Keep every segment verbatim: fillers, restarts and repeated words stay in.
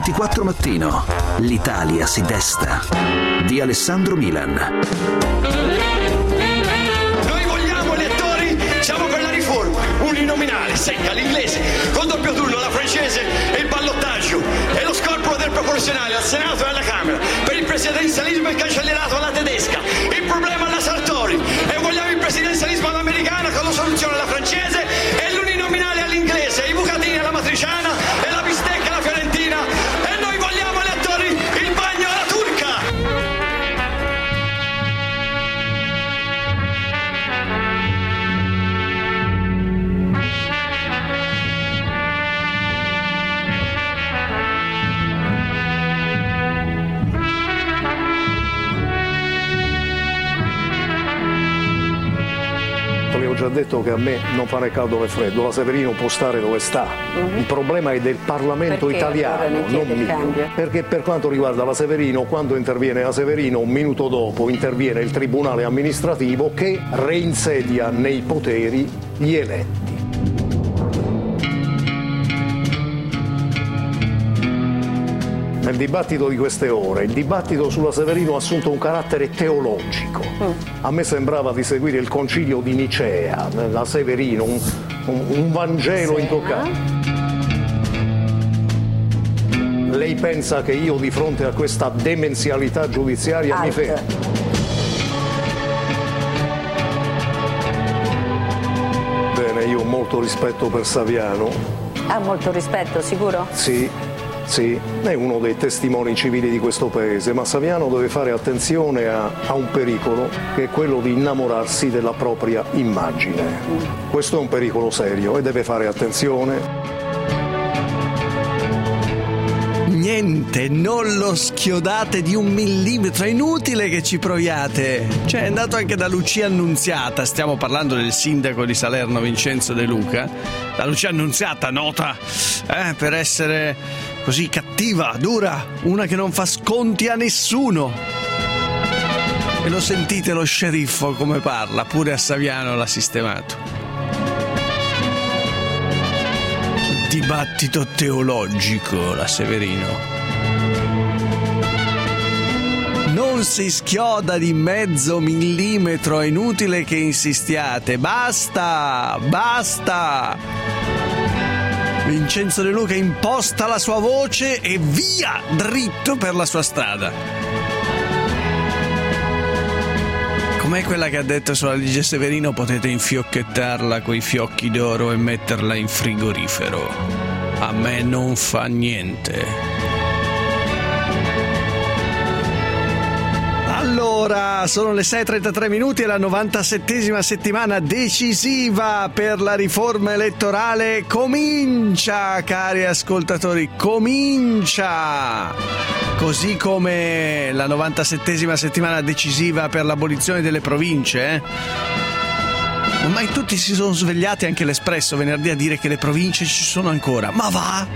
ventiquattro Mattino. L'Italia si desta. Di Alessandro Milan. Noi vogliamo elettori, siamo per la riforma, uninominale, secca, l'inglese, con doppio turno, la francese e il ballottaggio, e lo scorporo del proporzionale al Senato e alla Camera, per il presidenzialismo e cancellerato alla tedesca, il problema alla Sartori, e vogliamo il presidenzialismo all'americana con la soluzione alla francese e l'uninominale all'inglese, i bucatini alla matriciana e la bistecca alla fiorentina, e noi vogliamo elettori il bagno alla turca. Le ho già detto che a me non fa né caldo né freddo, la Severino può stare dove sta. Mm-hmm. Il problema è del Parlamento Perché italiano, non mio. Perché per quanto riguarda la Severino, quando interviene la Severino, un minuto dopo interviene il Tribunale amministrativo che reinsedia nei poteri gli eletti. Nel dibattito di queste ore, il dibattito sulla Severino ha assunto un carattere teologico. Mm. A me sembrava di seguire il concilio di Nicea, la Severino, un, un, un Vangelo sì, intoccato. Eh? Lei pensa che io di fronte a questa demenzialità giudiziaria Alt. mi fermo? Bene, io ho molto rispetto per Saviano. Ha molto rispetto, sicuro? Sì. Sì, è uno dei testimoni civili di questo paese, ma Saviano deve fare attenzione a, a un pericolo, che è quello di innamorarsi della propria immagine. Mm. Questo è un pericolo serio e deve fare attenzione. Niente, non lo schiodate di un millimetro, è inutile che ci proviate. Cioè, è andato anche da Lucia Annunziata, stiamo parlando del sindaco di Salerno Vincenzo De Luca. La Lucia Annunziata, nota eh, per essere così cattiva, dura, una che non fa sconti a nessuno. E lo sentite lo sceriffo come parla, pure a Saviano l'ha sistemato. Dibattito teologico, la Severino. Non si schioda di mezzo millimetro, è inutile che insistiate. Basta, basta. Vincenzo De Luca imposta la sua voce e via, dritto per la sua strada. Com'è quella che ha detto sulla legge Severino? Potete infiocchettarla coi fiocchi d'oro e metterla in frigorifero. A me non fa niente. Allora, sono le sei e trentatré minuti e la novantasettesima settimana decisiva per la riforma elettorale comincia, cari ascoltatori, comincia! Così come la novantasettesima settimana decisiva per l'abolizione delle province, eh? Ormai tutti si sono svegliati, anche l'Espresso venerdì, a dire che le province ci sono ancora. Ma va?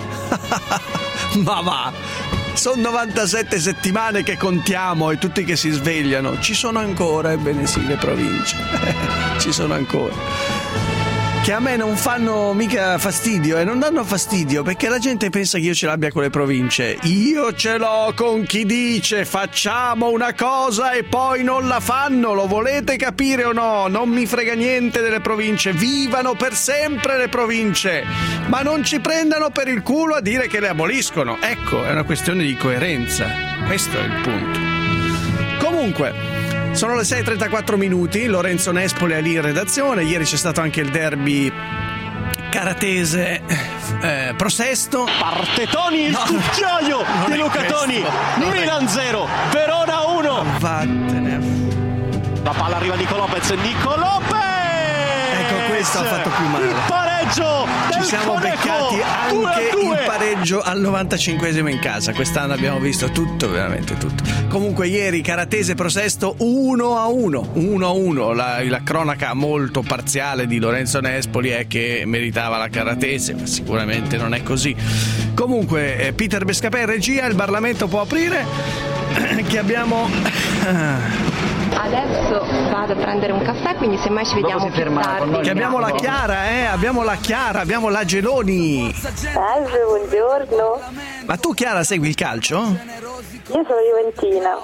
Ma va? Sono novantasette settimane che contiamo e tutti che si svegliano. Ci sono ancora, ebbene sì, le province. Ci sono ancora. Che a me non fanno mica fastidio e non danno fastidio, perché la gente pensa che io ce l'abbia con le province. Io ce l'ho con chi dice facciamo una cosa e poi non la fanno. Lo volete capire o no? Non mi frega niente delle province. Vivano per sempre le province, ma non ci prendano per il culo a dire che le aboliscono. Ecco, è una questione di coerenza. Questo è il punto. Comunque, sono le sei e trentaquattro minuti, Lorenzo Nespoli è lì in redazione. Ieri c'è stato anche il derby caratese eh, Prosesto. Parte Toni, il no, cucchiaio di Luca Toni. Milan zero, Verona uno. Vattene. La palla arriva Nico Lopez, Nico Lopez! Ecco, questo ha fatto più male. Il pareggio del Ci siamo Coneco, beccati anche due a due. il pareggio al novantacinquesimo in casa. Quest'anno abbiamo visto tutto, veramente tutto. Comunque ieri Caratese Prosesto uno a uno. uno a uno. La, la cronaca molto parziale di Lorenzo Nespoli è che meritava la Caratese, ma sicuramente non è così. Comunque eh, Peter Bescapè in regia, il Parlamento può aprire, che abbiamo Adesso vado a prendere un caffè, quindi semmai ci vediamo più tardi. Che abbiamo la Chiara, eh? Abbiamo la Chiara, abbiamo la Geloni. Salve, buongiorno. Ma tu, Chiara, segui il calcio? Io sono juventina.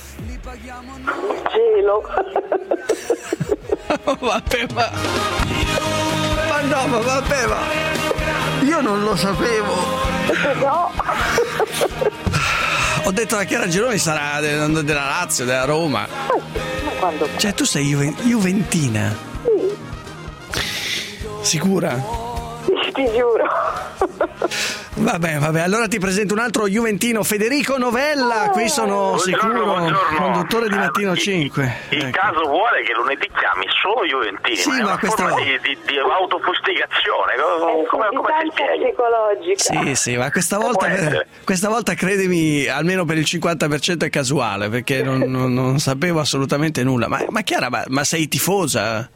Gelo. Vabbè, ma... ma no, ma vabbè, ma... io non lo sapevo. No. Ho detto la Chiara Geloni sarà della Lazio, della Roma. Ma quando? Cioè, tu sei juve- juventina? Sì. Sicura? Ti, ti giuro. Vabbè, vabbè, allora ti presento un altro juventino, Federico Novella. Qui sono Buongiorno, sicuro buongiorno. conduttore di Mattino Eh, cinque. Il Ecco. caso vuole che lunedì chiami solo juventini, Sì, ma è ma una questa- forma di, di, di autofustigazione. Come, come, come si spiega? Psicologica. Sì, sì, ma questa volta, Può essere. questa volta credimi, almeno per il cinquanta per cento è casuale, perché non, non- non sapevo assolutamente nulla. Ma, ma Chiara, ma, ma sei tifosa?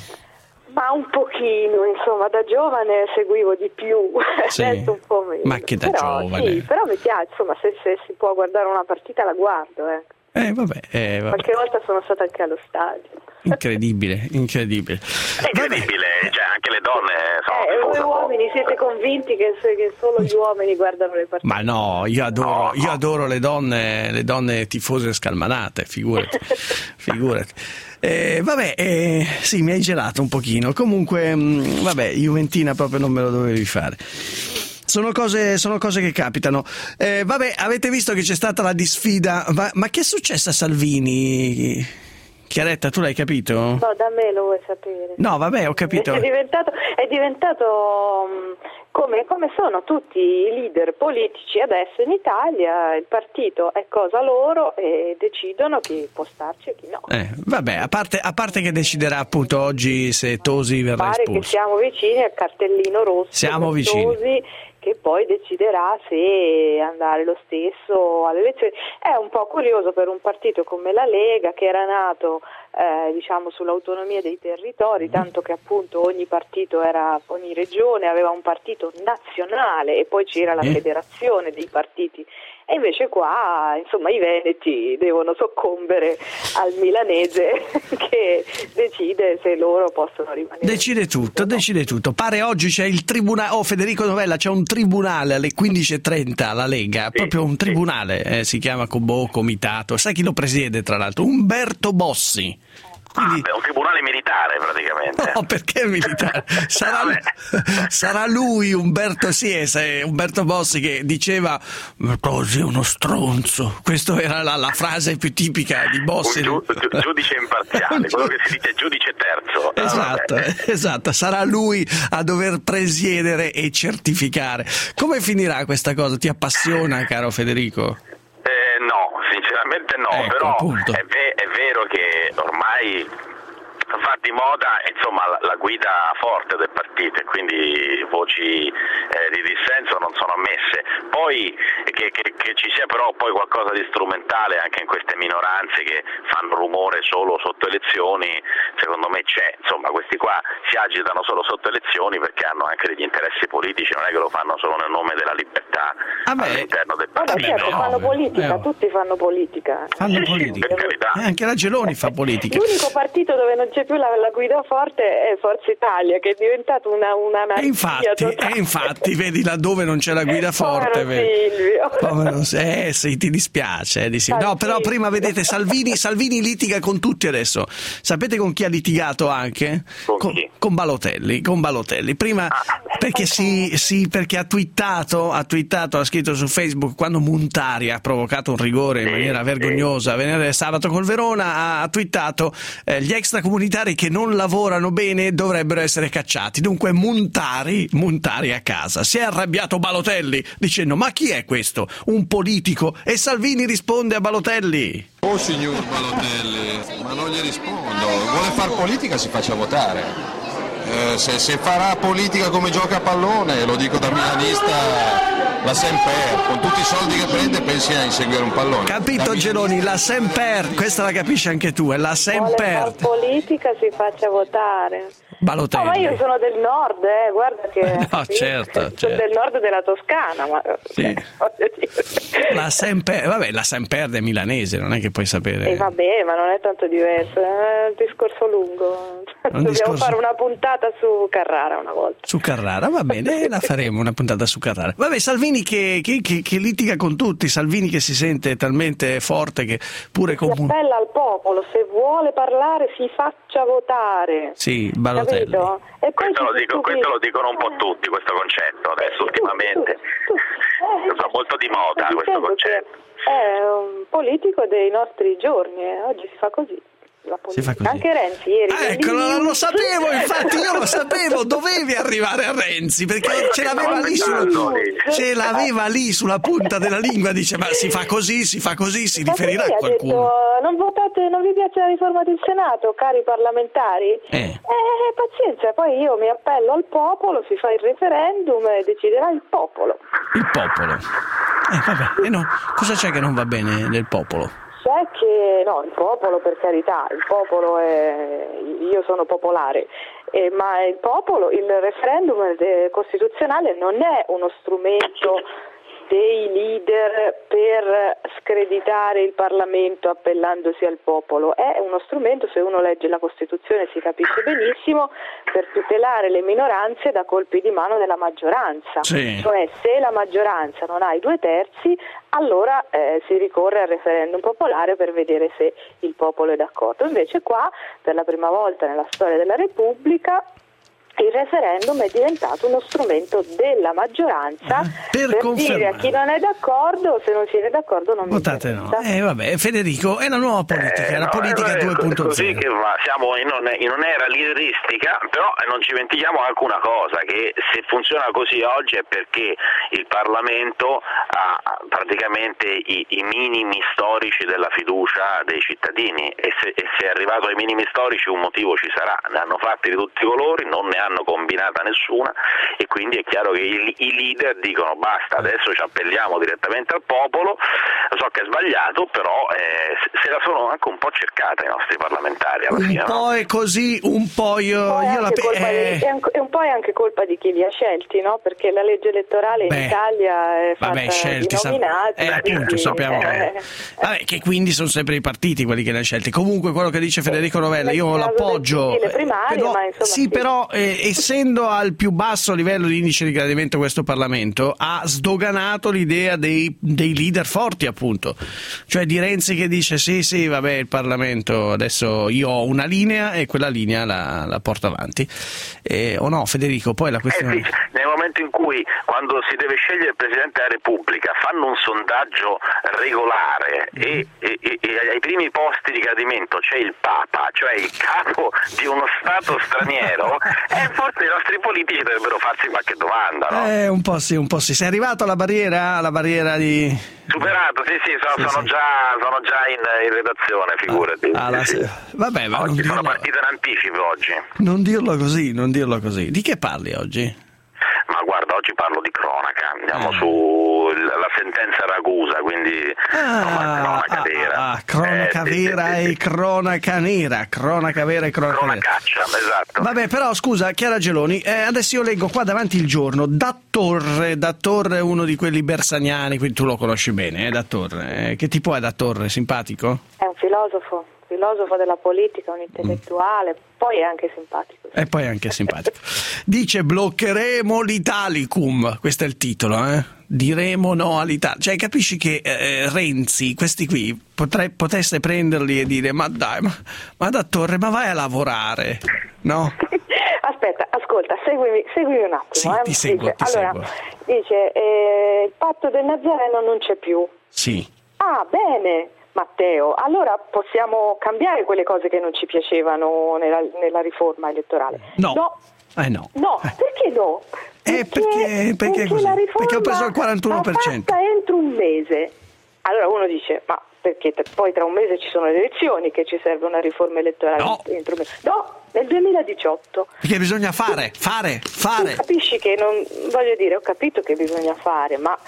Ma un pochino, insomma, da giovane seguivo di più, Sì. adesso un po' meno. Ma che da però, giovane? Sì, però mi piace, insomma, se, se si può guardare una partita la guardo, eh. Eh, vabbè, eh, vabbè. Qualche volta sono stata anche allo stadio. Incredibile, incredibile. È incredibile, cioè anche le donne sono Eh, voi tifose. uomini siete convinti che, che solo gli uomini guardano le partite? Ma no, io adoro, No, no. io adoro le donne, le donne tifose scalmanate, figurati, figurati. Eh, vabbè, eh, sì, mi hai gelato un pochino. Comunque, mh, vabbè, juventina proprio non me lo dovevi fare. Sono cose, sono cose che capitano. Eh, vabbè, avete visto che c'è stata la disfida. Ma, ma che è successo a Salvini? Chiaretta, tu l'hai capito? No, da me lo vuoi sapere. No, vabbè, ho capito. È diventato, è diventato mh, come, come sono tutti i leader politici adesso in Italia, il partito è cosa loro e decidono chi può starci e chi no. Eh, vabbè, a parte, a parte che deciderà appunto oggi se Tosi verrà Pare che espulso. siamo vicini al cartellino rosso. Siamo per vicini. Tosi, che poi deciderà se andare lo stesso alle elezioni. È un po' curioso per un partito come la Lega, che era nato eh, diciamo sull'autonomia dei territori, tanto che appunto ogni partito era, ogni regione aveva un partito nazionale e poi c'era la Eh. federazione dei partiti. E invece qua, insomma, i veneti devono soccombere al milanese che decide se loro possono rimanere. Decide tutto, decide tutto. Pare oggi c'è il tribunale. Oh, Federico Novella, c'è un tribunale alle quindici e trenta, la Lega. Proprio un tribunale, eh, si chiama Cobo, Comitato. Sai chi lo presiede, tra l'altro? Umberto Bossi. Quindi... Ah, beh, un tribunale militare praticamente. No, perché militare? Sarà, sarà lui, Umberto, sì, è se- Umberto Bossi, che diceva così uno stronzo. Questa era la, la frase più tipica di Bossi. Un giu- giu- giudice imparziale, quello che si dice giudice terzo. Ah, Esatto, vabbè. esatto, sarà lui a dover presiedere e certificare. Come finirà questa cosa? Ti appassiona, caro Federico? Eh, no, sinceramente no, Ecco, però appunto. è, ve- è vero che ormai fa di moda insomma la, la guida forte del partito e quindi voci eh, di dissenso non sono ammesse. Poi che, che, che ci sia però poi qualcosa di strumentale anche in queste minoranze che fanno rumore solo sotto elezioni, secondo me c'è. Insomma, questi qua si agitano solo sotto elezioni perché hanno anche degli interessi politici, non è che lo fanno solo nel nome della libertà Ah, beh. all'interno del Vabbè, partito. certo, fanno politica, eh. tutti fanno politica. Fanno Sì, sì, politica. per carità. Eh, anche la Geloni fa politica. L'unico partito dove non c'è più la, la guida forte è Forza Italia, che è diventato una, una E infatti, e infatti, vedi laddove non c'è la guida forte. Povero Vedi. Silvio. Povero, eh sì, ti dispiace, eh, di sì. No, però prima vedete Salvini, Salvini litiga con tutti adesso. Sapete con chi ha litigato anche? Con chi? con Balotelli, con Balotelli. Prima perché sì, sì, perché ha twittato, ha twittato, ha scritto su Facebook quando Montari ha provocato un rigore in maniera vergognosa venerdì sabato col Verona, ha twittato eh, gli extracomunitari che non lavorano bene dovrebbero essere cacciati. Dunque Montari, Montari a casa. Si è arrabbiato Balotelli dicendo "Ma chi è questo? Un politico?" E Salvini risponde a Balotelli: "Oh signor Balotelli, ma non gli rispondo. Vuole far politica, si faccia votare. Eh, se, se farà politica come gioca a pallone, lo dico da milanista, la Semper, con tutti i soldi che prende pensi a inseguire un pallone." Capito Geloni, la Semper, questa la capisci anche tu, è la Vuole Semper. far politica, si faccia votare. Balotelli. No, ma io sono del nord, eh, guarda che no, sì, certo, sono certo. del nord della Toscana, ma sì. La Semper, vabbè, la Semperde è milanese, non è che puoi sapere. E vabbè, ma non è tanto diverso, è un discorso lungo. Un Dobbiamo discorso... fare una puntata su Carrara una volta. Su Carrara, va bene, la faremo una puntata su Carrara. Vabbè, Salvini che, che, che, che litiga con tutti, Salvini che si sente talmente forte che pure si con... appella al popolo, se vuole parlare si faccia votare. Sì, Balotelli. Capito? E poi questo, lo dico, questo lo dicono un po' tutti, questo concetto, adesso ultimamente va molto di moda questo concetto. È un politico dei nostri giorni, eh. Oggi si fa così. La si fa così. Anche Renzi ieri. Ah, ecco, lo, lo sapevo, infatti io lo sapevo, dovevi arrivare a Renzi perché ce l'aveva lì sulla, ce l'aveva lì sulla punta della lingua, dice ma si fa così, si fa così, si riferirà a qualcuno. Ha detto, non votate, non vi piace la riforma del Senato, cari parlamentari? Eh. eh pazienza, poi io mi appello al popolo, si fa il referendum e deciderà il popolo. Il popolo. Eh vabbè, e no, cosa c'è che non va bene del popolo? C'è che, no, il popolo per carità, il popolo è, io sono popolare, eh, ma il popolo, il referendum costituzionale non è uno strumento dei leader per screditare il Parlamento appellandosi al popolo, è uno strumento, se uno legge la Costituzione si capisce benissimo, per tutelare le minoranze da colpi di mano della maggioranza. Sì. Cioè se la maggioranza non ha i due terzi, allora eh, si ricorre al referendum popolare per vedere se il popolo è d'accordo. Invece qua, per la prima volta nella storia della Repubblica, il referendum è diventato uno strumento della maggioranza per, per dire a chi non è d'accordo, se non siete d'accordo non votate mi no. Eh vabbè, Federico, è la nuova politica, eh, la no, politica eh, due punto zero. Così che va, siamo in, un, in un'era lideristica, però non ci dimentichiamo anche una cosa, che se funziona così oggi è perché il Parlamento ha praticamente i, i minimi storici della fiducia dei cittadini e se, e se è arrivato ai minimi storici un motivo ci sarà, ne hanno fatti di tutti i colori, non ne hanno combinata nessuna e quindi è chiaro che i, i leader dicono basta, adesso ci appelliamo direttamente al popolo. So che è sbagliato, però eh, se la sono anche un po' cercata i nostri parlamentari alla un fine, po' no? è così, un po' io, io la pe- eh... di, è un, è un po' è anche colpa di chi li ha scelti, no? Perché la legge elettorale Beh, in Italia è fatta vabbè, scelti, di nominati, eh, appunto, quindi, sappiamo eh, che, vabbè, che quindi sono sempre i partiti quelli che li hanno scelti. Comunque quello che dice Federico Rovella io l'appoggio, primario, però, ma insomma, sì, sì, però eh, essendo al più basso livello di indice di gradimento questo Parlamento ha sdoganato l'idea dei, dei leader forti, appunto, cioè di Renzi che dice sì sì vabbè il Parlamento adesso io ho una linea e quella linea la, la porto avanti, eh, o no Federico? Poi la questione eh sì, nel momento in cui quando si deve scegliere il Presidente della Repubblica fanno un sondaggio regolare e, e, e, e ai primi posti di gradimento c'è il Papa, cioè il capo di uno Stato straniero, e forse i nostri politici dovrebbero farsi qualche domanda, no? Eh, un po' sì, un po' sì. Sei arrivato alla barriera, alla barriera di... Superato, sì sì, sono, sì, sono, sì. Già, sono già in, in redazione, figurati. Ah, la... sì. Vabbè, ma oggi non sono dirlo... partito in anticipo oggi. Non dirlo così, non dirlo così. Di che parli oggi? Ma guarda, oggi parlo di cronaca, andiamo ah. su la sentenza Ragusa, quindi ah, insomma, cronaca ah, vera. Ah, ah, cronaca eh, vera sì, sì, e sì. cronaca nera, cronaca vera e cronaca Cronacaccia, nera. esatto. Vabbè, però scusa, Chiara Geloni, eh, adesso io leggo qua davanti il Giorno, Da Torre, Da Torre è uno di quelli bersaniani, quindi tu lo conosci bene, eh, Da Torre. Eh, che tipo è Da Torre? Simpatico? È un filosofo. filosofo della politica, un intellettuale, mm. poi è anche simpatico. E poi è anche simpatico. Dice bloccheremo l'Italicum, questo è il titolo, eh? Diremo no all'Italia. Cioè capisci che eh, Renzi, questi qui, potrei, potesse prenderli e dire ma dai, ma, ma da Torre, ma vai a lavorare, no? Aspetta, ascolta, seguimi, seguimi un attimo. Sì, eh. ti seguo, dice, ti allora, seguo. dice, eh, il patto del Nazareno non c'è più. Sì. Ah, bene. Matteo, allora possiamo cambiare quelle cose che non ci piacevano nella, nella riforma elettorale? No. No. Eh no. No, eh. perché no? Perché, eh perché, perché, perché così? la riforma Perché ho preso il quarantuno per cento. fatta entro un mese. Allora uno dice, ma perché t- poi tra un mese ci sono le elezioni, che ci serve una riforma elettorale no. entro un mese? No, nel duemiladiciotto. Perché bisogna fare, fare, fare. Tu capisci che non, voglio dire, ho capito che bisogna fare, ma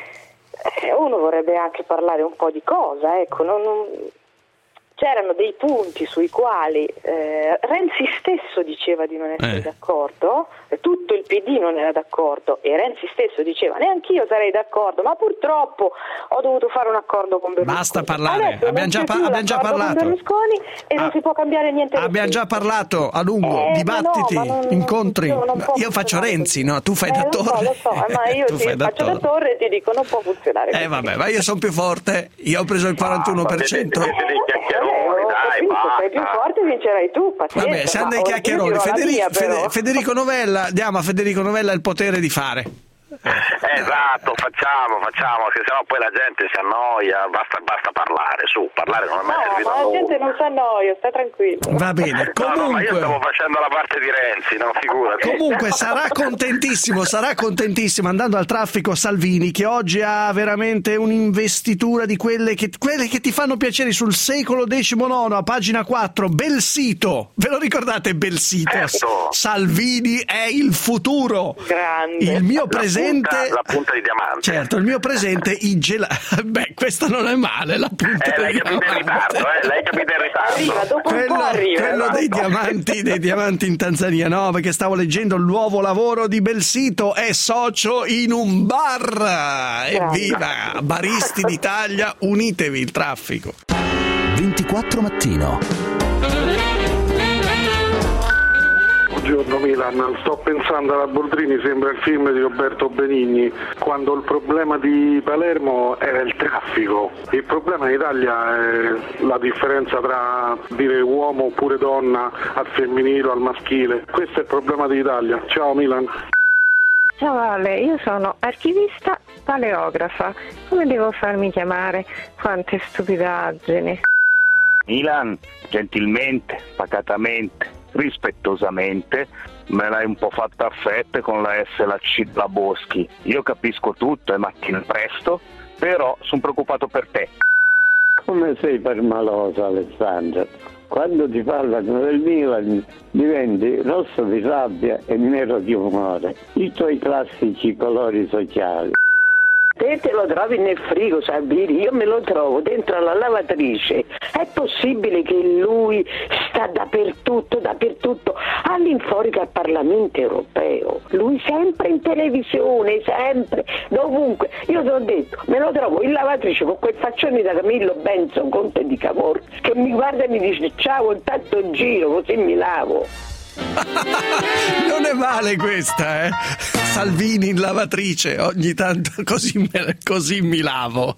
uno vorrebbe anche parlare un po' di cosa, ecco, non, non... c'erano dei punti sui quali eh, Renzi stesso Grasso diceva di non essere Eh. d'accordo, tutto il P D non era d'accordo e Renzi stesso diceva neanch'io sarei d'accordo, ma purtroppo ho dovuto fare un accordo con Berlusconi. Basta parlare, Adesso abbiamo non già, c'è pa- più abbiamo già l'accordo parlato. con Berlusconi e non Ah, si può cambiare niente. Abbiamo già parlato a lungo, Eh, dibattiti, ma no, ma non- incontri. non- non può Io faccio funzionare Renzi, così. no? Tu fai Eh, da lo so, torre. lo so, ma io Tu ti fai da faccio da torre. torre e ti dico non può funzionare così. Eh vabbè, ma io sono più forte, io ho preso il quarantuno per cento. Eh, ho capito, sei più forte e vincerai tu, pazienza. Vabbè, siamo ma dei io chiacchieroni. dirò la Federico, mia, però. Fede- Federico Novella, diamo a Federico Novella il potere di fare. Esatto, facciamo, facciamo, che sennò poi la gente si annoia, basta, basta parlare, su, parlare non è mai No, servito ma a la nulla. gente non si annoia, sta tranquillo. Va bene, No, no, ma io stavo comunque. facendo la parte di Renzi, non figurati. Comunque sarà contentissimo, sarà contentissimo andando al traffico Salvini, che oggi ha veramente un'investitura di quelle che, quelle che ti fanno piacere sul secolo diciannove, a pagina quattro, bel sito. Ve lo ricordate bel sito? Certo. Salvini è il futuro. Grande. Il mio La presente. punta- la punta di diamante. Certo, il mio presente i gelati. Beh, questa non è male, la punta Eh, l'hai di capito in diamante. ritardo, eh, l'hai capito in ritardo. Arriva, dopo un po' Quello, arriva. quello no? dei diamanti, dei diamanti in Tanzania, no? Perché stavo leggendo il nuovo lavoro di Belsito, è socio in un bar. Evviva! Baristi d'Italia, unitevi il traffico. ventiquattro mattino. Buongiorno Milan, sto pensando alla Boldrini, sembra il film di Roberto Benigni, quando il problema di Palermo era il traffico. Il problema in Italia è la differenza tra dire uomo oppure donna al femminile o al maschile. Questo è il problema d'Italia. Ciao Milan. Ciao Ale, io sono archivista paleografa. Come devo farmi chiamare? Quante stupidaggini. Milan, gentilmente, pacatamente, rispettosamente, me l'hai un po' fatta a fette con la S e la C della Boschi. Io capisco tutto, è mattina presto, però sono preoccupato per te. Come sei permalosa, Alessandro? Quando ti parlano del Milan diventi rosso di rabbia e nero di umore. I tuoi classici colori sociali. Te te lo trovi nel frigo, Salvini, io me lo trovo dentro la lavatrice. È possibile che lui sta dappertutto, dappertutto, all'infuori al Parlamento europeo. Lui sempre in televisione, sempre, dovunque. Io ti ho detto, me lo trovo in lavatrice con quel faccione da Camillo Benson, conte di Cavour, che mi guarda e mi dice ciao, intanto giro, così mi lavo. Non è male questa, eh? Salvini in lavatrice, ogni tanto così, me, così mi lavo.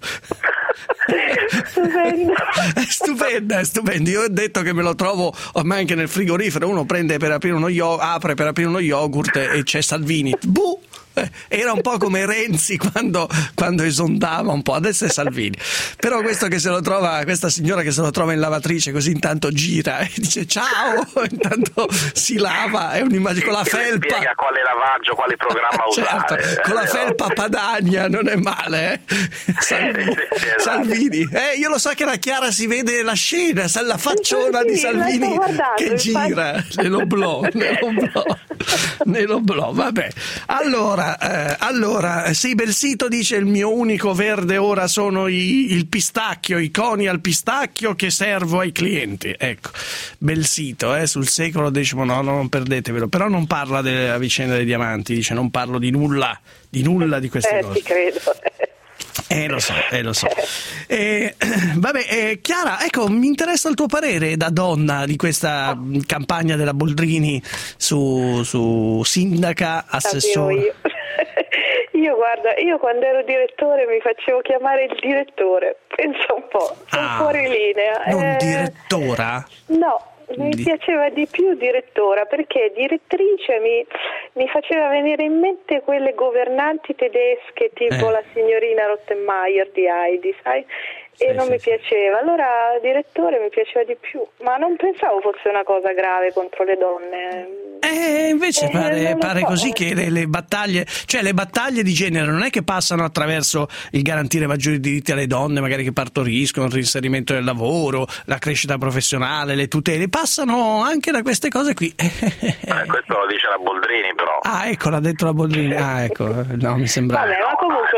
Stupendo. È stupenda, è stupenda. Io ho detto che me lo trovo ormai anche nel frigorifero. Uno prende per aprire uno yogurt, apre per aprire uno yogurt e c'è Salvini. Buh! Era un po' come Renzi quando, quando esondava un po', adesso è Salvini. Però questo che se lo trova, questa signora che se lo trova in lavatrice, così intanto gira e dice ciao, intanto si lava, è un'immagine con la felpa. Spiega quale lavaggio, quale programma Certo, usare. con la eh, felpa Padania, non è male, eh? Salvini, esatto. Salvini. Eh, io lo so che la Chiara si vede la scena, la facciona di Sì, la sto Salvini guardando, che infatti. gira, nell'oblò, nell'oblò, nell'oblò, vabbè. Allora, eh, allora, sì, Belsito dice il mio unico verde ora sono i, il pistacchio, i coni al pistacchio che servo ai clienti. Ecco, Belsito, eh, sul secolo diciannove, non perdetevelo. Però non parla della vicenda dei diamanti, dice non parlo di nulla, di nulla di queste Eh, cose. ti credo. Eh, lo so, eh, lo so. Eh, vabbè, eh, Chiara, ecco, mi interessa il tuo parere da donna di questa mh, campagna della Boldrini su, su sindaca, assessore. Io. io guarda, io quando ero direttore mi facevo chiamare il direttore, pensa un po', sono Ah, fuori linea. Non Eh, direttora? No, mi Di- piaceva di più direttora, perché direttrice mi, mi faceva venire in mente quelle governanti tedesche tipo Eh. la signorina Rottenmeier di Heidi, sai? E Sì, non sì, mi sì. piaceva, allora direttore mi piaceva di più, ma non pensavo fosse una cosa grave contro le donne. Eh, invece Eh, pare, non lo pare so. così che le, le battaglie, cioè le battaglie di genere non è che passano attraverso il garantire maggiori diritti alle donne, magari che partoriscono, il reinserimento del lavoro, la crescita professionale, le tutele, passano anche da queste cose qui. Eh, questo lo dice la Boldrini però. Ah, ecco, l'ha detto la Boldrini. Ah, ecco, no, mi sembrava. Vabbè, ma comunque eh,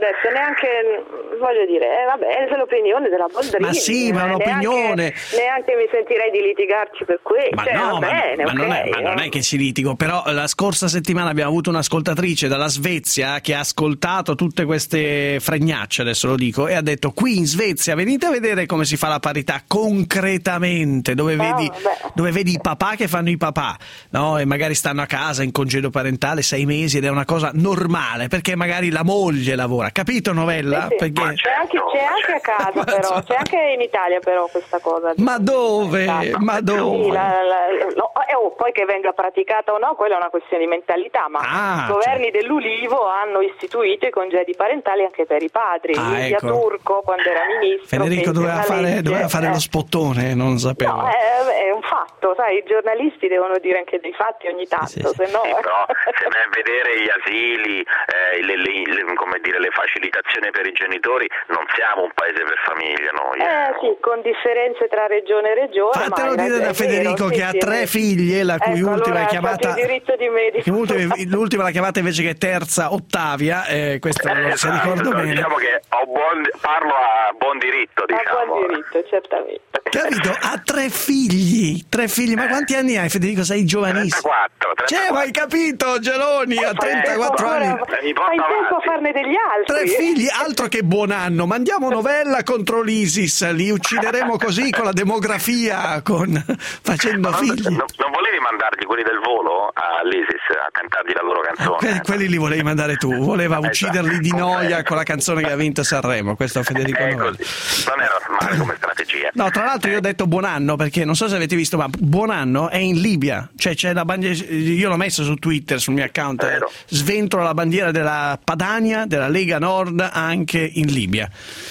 adesso neanche, voglio dire, eh, vabbè, è l'opinione della Boldrini. Ma sì, ma è un'opinione. Neanche, neanche mi sentirei di litigarci per questo. Ma cioè, no, va ma, bene, ma, okay, non è, ma eh. non è che ci litigo, però la scorsa settimana abbiamo avuto un'ascoltatrice dalla Svezia che ha ascoltato tutte queste fregnacce, adesso lo dico, e ha detto: qui in Svezia venite a vedere come si fa la parità concretamente, dove, Ah, vedi, vabbè. dove vedi i papà che fanno i papà, no? E magari stanno a casa in congedo parentale sei mesi ed è una cosa normale, perché magari la moglie lavora, capito Novella? Sì, sì. Perché... C'è anche, c'è anche a casa però, c'è anche in Italia però questa cosa. Ma dove? Ma dove? Sì, la, la, no, eh, oh, poi che venga praticata o no, quella è una questione di mentalità, ma Ah, i governi dell'Ulivo hanno istituito i congedi parentali anche per i padri. Ah, Livia ecco. Turco, quando era ministro, Federico fece doveva una fare, legge, doveva fare eh. lo spottone, non sapevo. No, è, è un fatto, sai, i giornalisti devono dire anche dei fatti ogni tanto, Sì, sì. se no... Sì, però se vai a vedere gli asili, eh, le, le, le- come dire, le facilitazioni per i genitori, non siamo un paese per famiglie noi. Eh sì, con differenze tra regione e regione. Fatelo ma dire da è vero, Federico sì, che ha sì, tre è- figlie, la cui Ecco, ultima allora è chiamata il diritto di medico. che l'ultima, l'ultima l'ha chiamata invece che terza Ottavia, eh, questo Eh, lo- se esatto, ricordo bene. diciamo che ho buon, parlo a buon diritto, A diciamo. buon diritto, certamente. Capito? Ha tre figli, tre figli, ma quanti anni hai Federico? Sei giovanissimo. trentaquattro, Cioè, ma hai capito, Geloni, a trentaquattro anni. Mi porta Fai in tempo a avanti. farne degli altri. Tre figli, altro che buon anno. Mandiamo Novella contro l'ISIS, li uccideremo così con la demografia, con facendo Ma figli. non, non volevi mandargli quelli del volo all'ISIS a cantargli la loro canzone? Que- quelli li volevi mandare tu, voleva Esatto. ucciderli di noia con la canzone che ha vinto Sanremo. Questo è Federico È Novella. così, non era male come strategia. No, tra l'altro io ho detto buon anno perché non so se avete visto, ma buon anno è in Libia, cioè c'è la bandiera, io l'ho messo su Twitter, sul mio account, Vero. sventola la bandiera della Padania, della Lega Nord anche in Libia.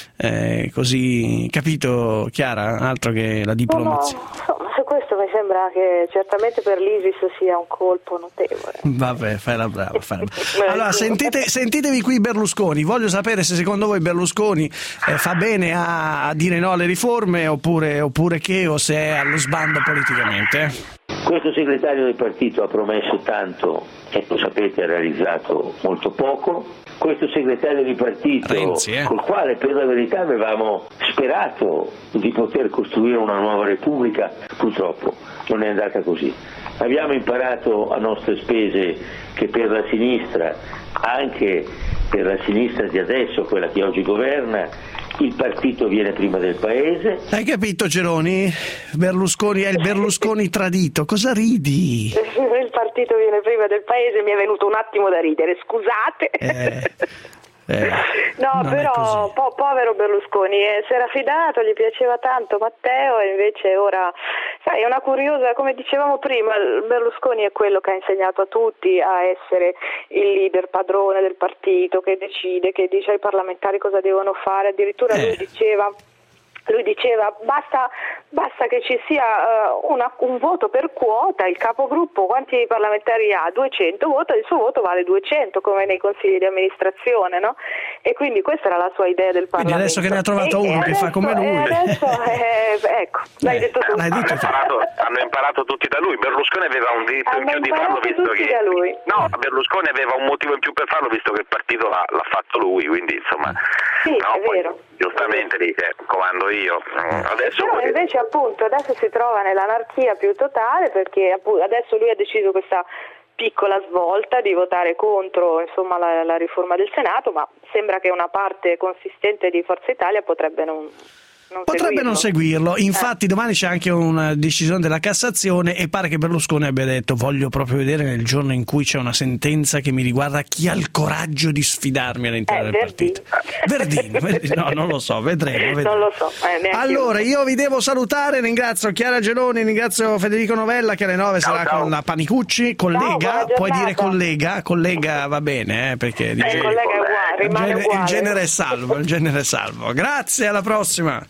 Eh, così, capito Chiara? Altro che la No, no, diplomazia. insomma, su questo mi sembra che certamente per l'ISIS sia un colpo notevole. Vabbè, fai la brava, fai la brava. Allora, sentite, sentitevi qui Berlusconi. Voglio sapere se secondo voi Berlusconi eh, fa bene a, a dire no alle riforme oppure, oppure che, o se è allo sbando politicamente. eh. Questo segretario del partito ha promesso tanto e lo sapete ha realizzato molto poco. Questo segretario di partito Renzi, eh. col quale per la verità avevamo sperato di poter costruire una nuova repubblica, purtroppo non è andata così. Abbiamo imparato a nostre spese che per la sinistra, anche per la sinistra di adesso, quella che oggi governa, il partito viene prima del paese. Hai capito Geroni? Berlusconi è il Berlusconi tradito. Cosa ridi? Il partito viene prima del paese, mi è venuto un attimo da ridere, scusate. Eh, eh, No, non è però così. po- povero Berlusconi, eh, si era fidato, gli piaceva tanto Matteo e invece ora, sai, è una curiosa, come dicevamo prima, il Berlusconi è quello che ha insegnato a tutti a essere il leader padrone del partito, che decide, che dice ai parlamentari cosa devono fare, addirittura Eh. lui diceva... Lui diceva basta, basta che ci sia uh, una, un voto per quota, il capogruppo quanti parlamentari ha? duecento voti, il suo voto vale duecento come nei consigli di amministrazione, no? E quindi questa era la sua idea del Quindi Parlamento. adesso che ne ha trovato E- uno e che adesso, fa come lui. e adesso, eh, ecco, l'hai Eh, detto tu. l'hai Hanno detto tu. imparato, hanno imparato tutti da lui. Berlusconi aveva un diritto in Hanno più di farlo imparato visto tutti che da lui. no, Berlusconi aveva un motivo in più per farlo visto che il partito l'ha, l'ha fatto lui, quindi insomma Sì, no, è poi, vero. giustamente dice comando io. Adesso Però invece appunto adesso si trova nell'anarchia più totale perché appunto, adesso lui ha deciso questa piccola svolta di votare contro insomma, la, la riforma del Senato, ma sembra che una parte consistente di Forza Italia potrebbe non, non Potrebbe seguirlo. non seguirlo, infatti domani c'è anche una decisione della Cassazione e pare che Berlusconi abbia detto voglio proprio vedere nel giorno in cui c'è una sentenza che mi riguarda chi ha il coraggio di sfidarmi all'interno Eh, del Verdini. partito. Verdini, Verdini, no non lo so, vedremo. vedremo. Non lo so, eh, neanche Allora io. io vi devo salutare, ringrazio Chiara Geloni, ringrazio Federico Novella che alle nove sarà ciao. con la Panicucci, collega, buona puoi giornata. dire collega, collega va bene eh, perché Eh, dice- il collega è uguale, il, rimane genere, il uguale. genere è salvo, il genere è salvo. Grazie, alla prossima.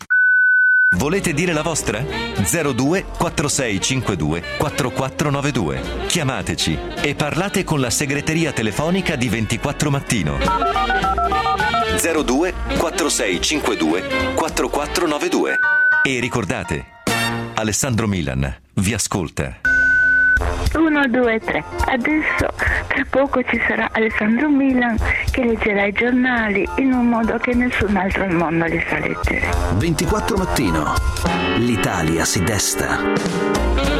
Volete dire la vostra? zero due quattro sei cinque due quattro quattro nove due. Chiamateci e parlate con la segreteria telefonica di ventiquattro Mattino. zero due quattro sei cinque due quattro quattro nove due. E ricordate, Alessandro Milan vi ascolta. uno, due, tre. Adesso tra poco ci sarà Alessandro Milan che leggerà i giornali in un modo che nessun altro al mondo li sa leggere. ventiquattro Mattino. L'Italia si desta.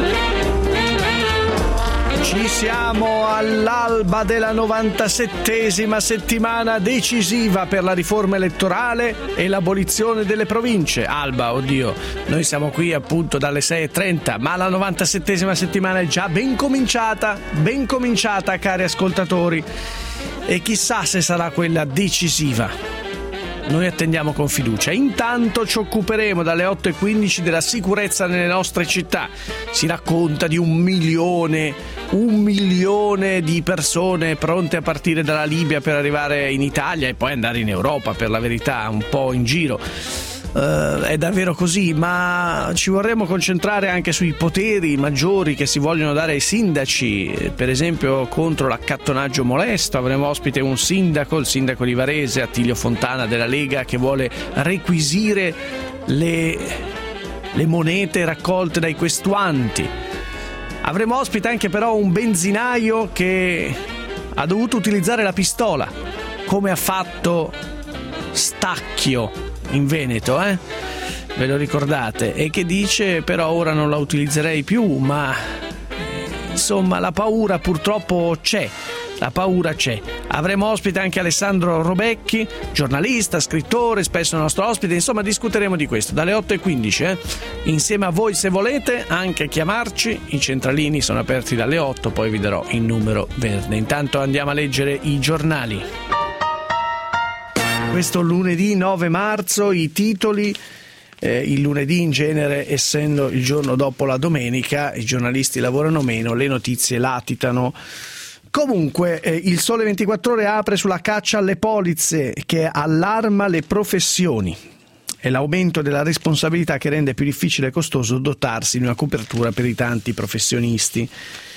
Ci siamo all'alba della novantasettesima settimana decisiva per la riforma elettorale e l'abolizione delle province. Alba, oddio, noi siamo qui appunto dalle sei e trenta, ma la novantasettesima settimana è già ben cominciata, ben cominciata, cari ascoltatori. E chissà se sarà quella decisiva. Noi attendiamo con fiducia. Intanto ci occuperemo dalle otto e quindici della sicurezza nelle nostre città. Si racconta di un milione, un milione di persone pronte a partire dalla Libia per arrivare in Italia e poi andare in Europa, per la verità, un po' in giro. Uh, è davvero così, ma ci vorremmo concentrare anche sui poteri maggiori che si vogliono dare ai sindaci, per esempio contro l'accattonaggio molesto. Avremo ospite un sindaco, il sindaco di Varese, Attilio Fontana della Lega, che vuole requisire le, le monete raccolte dai questuanti. Avremo ospite anche però un benzinaio che ha dovuto utilizzare la pistola, come ha fatto Stacchio in Veneto, eh? Ve lo ricordate? E che dice però ora non la utilizzerei più, ma insomma la paura purtroppo c'è, la paura c'è. Avremo ospite anche Alessandro Robecchi, giornalista, scrittore, spesso nostro ospite, insomma discuteremo di questo dalle otto e quindici, eh? Insieme a voi se volete anche chiamarci, i centralini sono aperti dalle otto, poi vi darò il numero verde. Intanto andiamo a leggere i giornali. Questo lunedì nove marzo, i titoli, eh, il lunedì in genere essendo il giorno dopo la domenica, i giornalisti lavorano meno, le notizie latitano. Comunque, eh, il Sole ventiquattro Ore apre sulla caccia alle polizze che allarma le professioni. È l'aumento della responsabilità che rende più difficile e costoso dotarsi di una copertura per i tanti professionisti.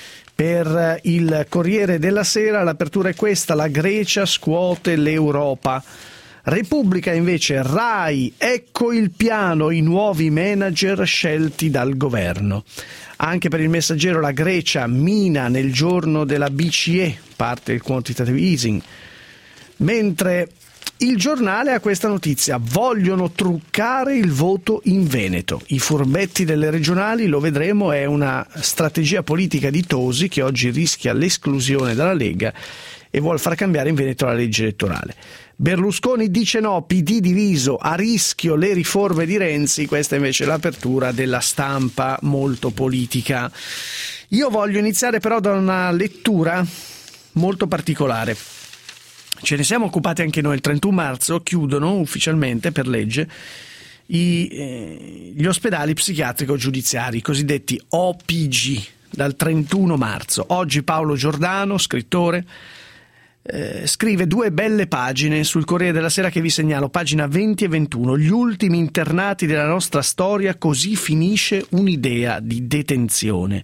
Per il Corriere della Sera l'apertura è questa: la Grecia scuote l'Europa. Repubblica invece, Rai, ecco il piano, i nuovi manager scelti dal governo. Anche per il Messaggero la Grecia mina nel giorno della B C E, parte il quantitative easing. Mentre il Giornale ha questa notizia: vogliono truccare il voto in Veneto. I furbetti delle regionali, lo vedremo, è una strategia politica di Tosi che oggi rischia l'esclusione dalla Lega e vuol far cambiare in Veneto la legge elettorale. Berlusconi dice no, P D diviso, a rischio le riforme di Renzi. Questa invece è l'apertura della Stampa, molto politica. Io voglio iniziare però da una lettura molto particolare. Ce ne siamo occupati anche noi. Il trentuno marzo chiudono ufficialmente per legge i, eh, gli ospedali psichiatrico-giudiziari, i cosiddetti O P G, dal trentuno marzo. Oggi Paolo Giordano, scrittore, Eh, scrive due belle pagine sul Corriere della Sera che vi segnalo, pagina venti e ventuno. Gli ultimi internati della nostra storia, così finisce un'idea di detenzione.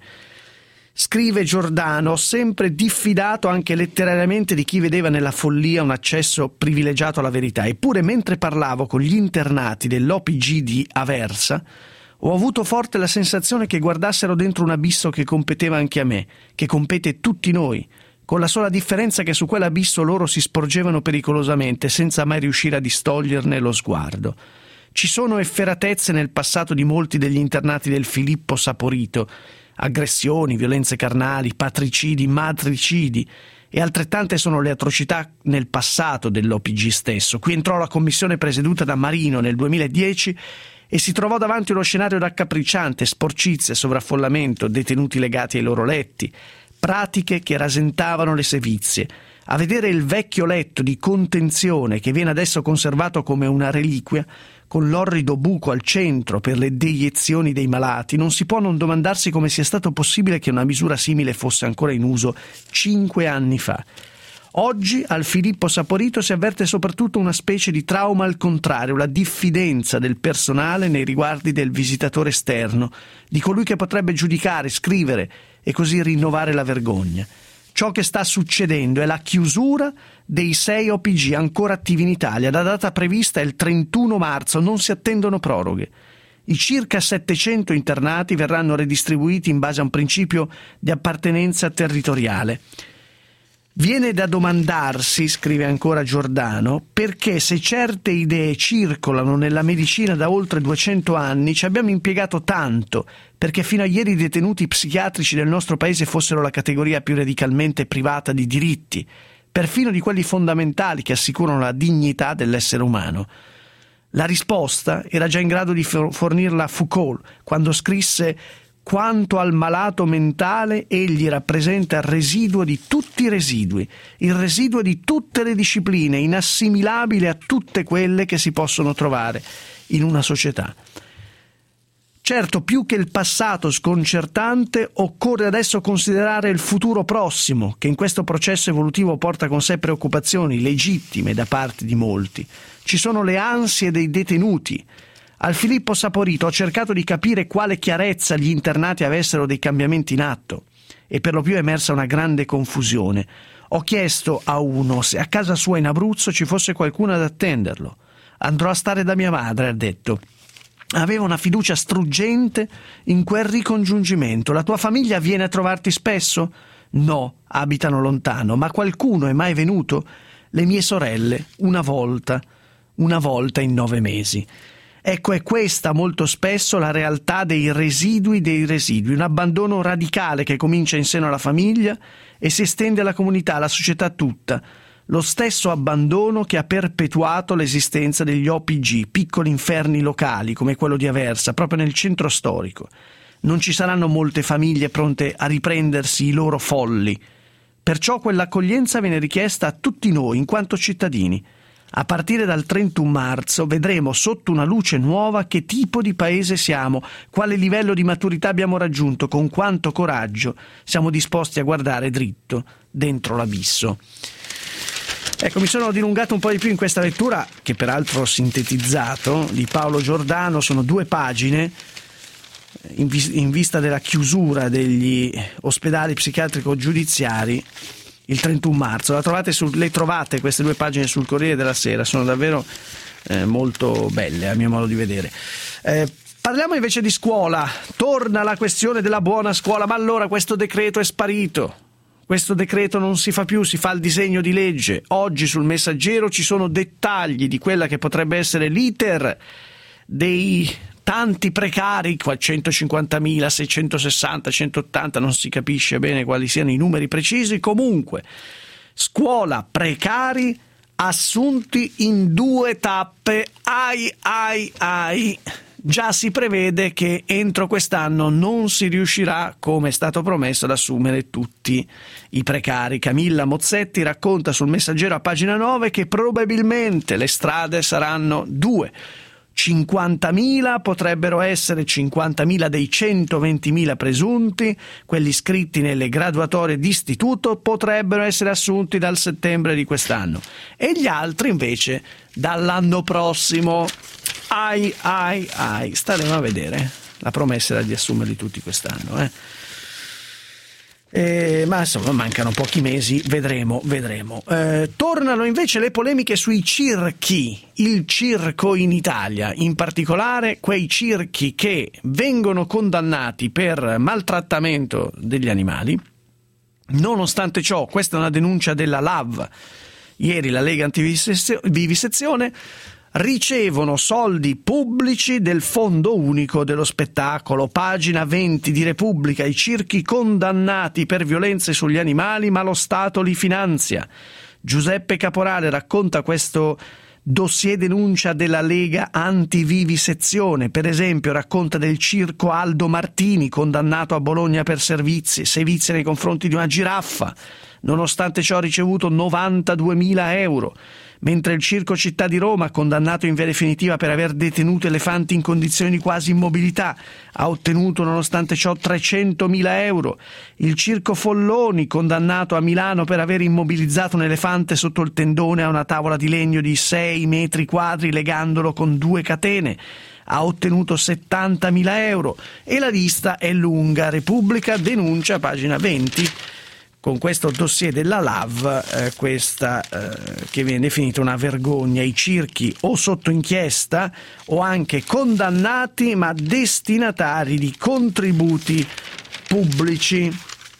Scrive Giordano: ho sempre diffidato anche letterariamente di chi vedeva nella follia un accesso privilegiato alla verità, eppure mentre parlavo con gli internati dell'O P G di Aversa ho avuto forte la sensazione che guardassero dentro un abisso che competeva anche a me, che compete tutti noi, con la sola differenza che su quell'abisso loro si sporgevano pericolosamente, senza mai riuscire a distoglierne lo sguardo. Ci sono efferatezze nel passato di molti degli internati del Filippo Saporito, aggressioni, violenze carnali, patricidi, matricidi, e altrettante sono le atrocità nel passato dell'O P G stesso. Qui entrò la commissione presieduta da Marino nel duemiladieci e si trovò davanti uno scenario raccapricciante: sporcizie, sovraffollamento, detenuti legati ai loro letti, pratiche che rasentavano le sevizie. A vedere il vecchio letto di contenzione che viene adesso conservato come una reliquia, con l'orrido buco al centro per le deiezioni dei malati, non si può non domandarsi come sia stato possibile che una misura simile fosse ancora in uso cinque anni fa. Oggi al Filippo Saporito si avverte soprattutto una specie di trauma al contrario, la diffidenza del personale nei riguardi del visitatore esterno, di colui che potrebbe giudicare, scrivere e così rinnovare la vergogna. Ciò che sta succedendo è la chiusura dei sei O P G ancora attivi in Italia. La data prevista è il trentuno marzo, non si attendono proroghe. I circa settecento internati verranno redistribuiti in base a un principio di appartenenza territoriale. Viene da domandarsi, scrive ancora Giordano, perché se certe idee circolano nella medicina da oltre duecento anni ci abbiamo impiegato tanto perché fino a ieri i detenuti psichiatrici del nostro paese fossero la categoria più radicalmente privata di diritti, perfino di quelli fondamentali che assicurano la dignità dell'essere umano. La risposta era già in grado di fornirla Foucault quando scrisse: quanto al malato mentale, egli rappresenta il residuo di tutti i residui, il residuo di tutte le discipline, inassimilabile a tutte quelle che si possono trovare in una società. Certo, più che il passato sconcertante, occorre adesso considerare il futuro prossimo, che in questo processo evolutivo porta con sé preoccupazioni legittime da parte di molti. Ci sono le ansie dei detenuti. Al Filippo Saporito ho cercato di capire quale chiarezza gli internati avessero dei cambiamenti in atto e per lo più è emersa una grande confusione. Ho chiesto a uno se a casa sua in Abruzzo ci fosse qualcuno ad attenderlo. Andrò a stare da mia madre, ha detto. Aveva una fiducia struggente in quel ricongiungimento. La tua famiglia viene a trovarti spesso? No, abitano lontano, ma qualcuno è mai venuto? Le mie sorelle, una volta, una volta in nove mesi. Ecco, è questa molto spesso la realtà dei residui dei residui, un abbandono radicale che comincia in seno alla famiglia e si estende alla comunità, alla società tutta. Lo stesso abbandono che ha perpetuato l'esistenza degli O P G, piccoli inferni locali come quello di Aversa, proprio nel centro storico. Non ci saranno molte famiglie pronte a riprendersi i loro folli. Perciò quell'accoglienza viene richiesta a tutti noi, in quanto cittadini. A partire dal trentuno marzo vedremo sotto una luce nuova che tipo di paese siamo, quale livello di maturità abbiamo raggiunto, con quanto coraggio siamo disposti a guardare dritto dentro l'abisso. Ecco, mi sono dilungato un po' di più in questa lettura, che peraltro ho sintetizzato, di Paolo Giordano. Sono due pagine in, vis- in vista della chiusura degli ospedali psichiatrico-giudiziari il trentuno marzo. La trovate su, le trovate queste due pagine sul Corriere della Sera, sono davvero eh, molto belle a mio modo di vedere. Eh, parliamo invece di scuola. Torna la questione della buona scuola, ma allora questo decreto è sparito. Questo decreto non si fa più, si fa il disegno di legge. Oggi sul Messaggero ci sono dettagli di quella che potrebbe essere l'iter dei tanti precari, centocinquantamila, seicentosessanta, centottanta, non si capisce bene quali siano i numeri precisi. Comunque, scuola, precari assunti in due tappe. Ai ai ai. Già si prevede che entro quest'anno non si riuscirà, come è stato promesso, ad assumere tutti i precari. Camilla Mozzetti racconta sul Messaggero a pagina nove che probabilmente le strade saranno due. cinquantamila potrebbero essere cinquantamila dei centoventimila presunti, quelli iscritti nelle graduatorie d'istituto potrebbero essere assunti dal settembre di quest'anno e gli altri invece dall'anno prossimo. Ai ai ai, staremo a vedere. La promessa era di assumerli tutti quest'anno, eh. Eh, ma insomma mancano pochi mesi, vedremo, vedremo. Eh, tornano invece le polemiche sui circhi, il circo in Italia, in particolare quei circhi che vengono condannati per maltrattamento degli animali. Nonostante ciò, questa è una denuncia della L A V, ieri la Lega Antivivisezione, ricevono soldi pubblici del Fondo Unico dello Spettacolo. Pagina venti di Repubblica, i circhi condannati per violenze sugli animali ma lo Stato li finanzia. Giuseppe Caporale racconta questo dossier denuncia della Lega Antivivisezione. Per esempio racconta del circo Aldo Martini, condannato a Bologna per servizi, sevizie nei confronti di una giraffa. Nonostante ciò ha ricevuto novantaduemila euro. Mentre il Circo Città di Roma, condannato in via definitiva per aver detenuto elefanti in condizioni di quasi immobilità, ha ottenuto nonostante ciò trecentomila euro. Il Circo Folloni, condannato a Milano per aver immobilizzato un elefante sotto il tendone a una tavola di legno di sei metri quadri legandolo con due catene, ha ottenuto settantamila euro. E la lista è lunga. Repubblica denuncia, pagina venti, con questo dossier della L A V, eh, questa eh, che viene definita una vergogna. I circhi o sotto inchiesta o anche condannati, ma destinatari di contributi pubblici.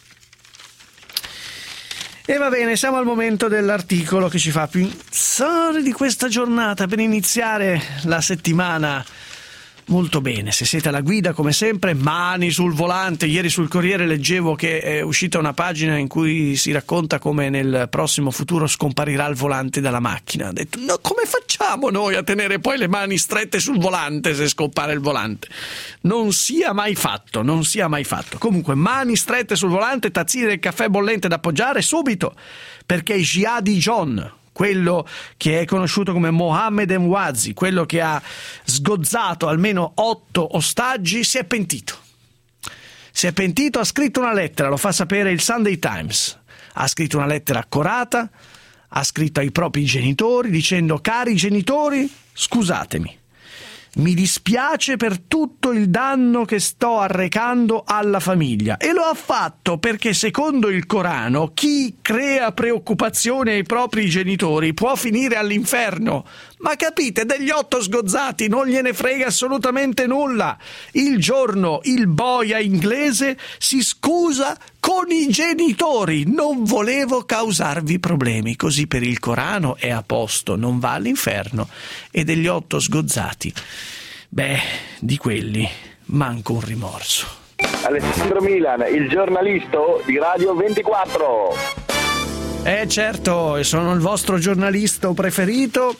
E va bene, siamo al momento dell'articolo che ci fa pensare di questa giornata per iniziare la settimana molto bene. Se siete alla guida, come sempre, mani sul volante. Ieri sul Corriere leggevo che è uscita una pagina in cui si racconta come nel prossimo futuro scomparirà il volante dalla macchina. Ho detto, no, come facciamo noi a tenere poi le mani strette sul volante se scompare il volante? Non sia mai fatto, non sia mai fatto. Comunque, mani strette sul volante, tazzine del caffè bollente da appoggiare subito, perché Jihadi John, quello che è conosciuto come Mohammed Emwazi, quello che ha sgozzato almeno otto ostaggi, si è pentito. Si è pentito, ha scritto una lettera, lo fa sapere il Sunday Times. Ha scritto una lettera accorata, ha scritto ai propri genitori dicendo: cari genitori, scusatemi. Mi dispiace per tutto il danno che sto arrecando alla famiglia. E lo ha fatto perché, secondo il Corano, chi crea preoccupazione ai propri genitori può finire all'inferno. Ma capite, degli otto sgozzati non gliene frega assolutamente nulla. Il giorno il boia inglese si scusa con i genitori. Non volevo causarvi problemi. Così per il Corano è a posto, non va all'inferno. E degli otto sgozzati, beh, di quelli manco un rimorso. Alessandro Milan, il giornalista di Radio ventiquattro. Eh certo, sono il vostro giornalista preferito.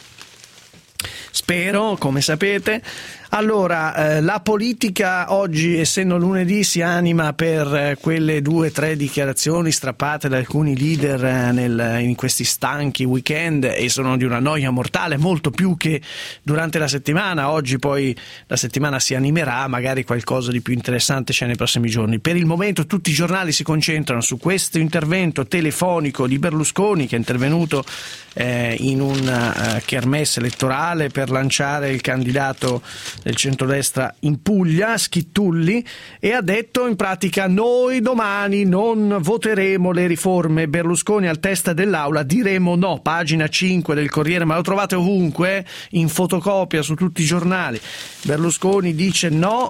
Spero, come sapete. Allora, eh, la politica oggi, essendo lunedì, si anima per eh, quelle due o tre dichiarazioni strappate da alcuni leader eh, nel, in questi stanchi weekend, e sono di una noia mortale, molto più che durante la settimana. Oggi poi la settimana si animerà, magari qualcosa di più interessante c'è nei prossimi giorni. Per il momento tutti i giornali si concentrano su questo intervento telefonico di Berlusconi, che è intervenuto eh, in una uh, kermesse elettorale per lanciare il candidato del centrodestra in Puglia, Schittulli, e ha detto in pratica: noi domani non voteremo le riforme. Berlusconi al testa dell'aula, diremo no. Pagina cinque del Corriere, ma lo trovate ovunque, in fotocopia su tutti i giornali. Berlusconi dice no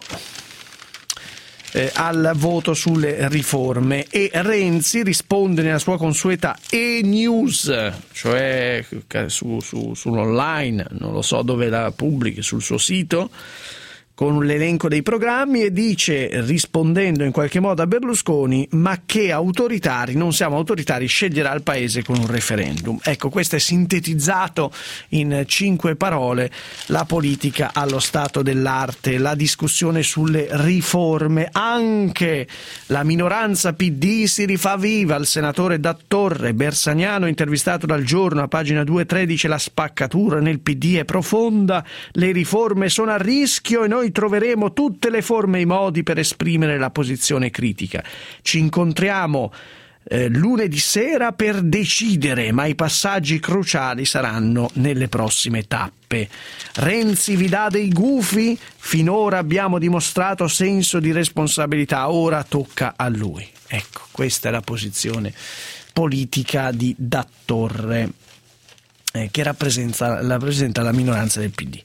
eh, al voto sulle riforme, e Renzi risponde nella sua consueta e-news, cioè su, su, sull'online, non lo so dove la pubblichi, sul suo sito, con l'elenco dei programmi, e dice, rispondendo in qualche modo a Berlusconi: ma che autoritari, non siamo autoritari, sceglierà il paese con un referendum. Ecco, questo è sintetizzato in cinque parole la politica allo stato dell'arte, la discussione sulle riforme. Anche la minoranza P D si rifà viva. Il senatore Dattorre, Bersagnano, intervistato dal Giorno, a pagina due tredici: la spaccatura nel P D è profonda, le riforme sono a rischio e noi troveremo tutte le forme e i modi per esprimere la posizione critica. Ci incontriamo eh, lunedì sera per decidere, ma i passaggi cruciali saranno nelle prossime tappe. Renzi vi dà dei gufi? Finora abbiamo dimostrato senso di responsabilità, ora tocca a lui. Ecco, questa è la posizione politica di Dattorre, eh, che rappresenta, rappresenta la minoranza del P D.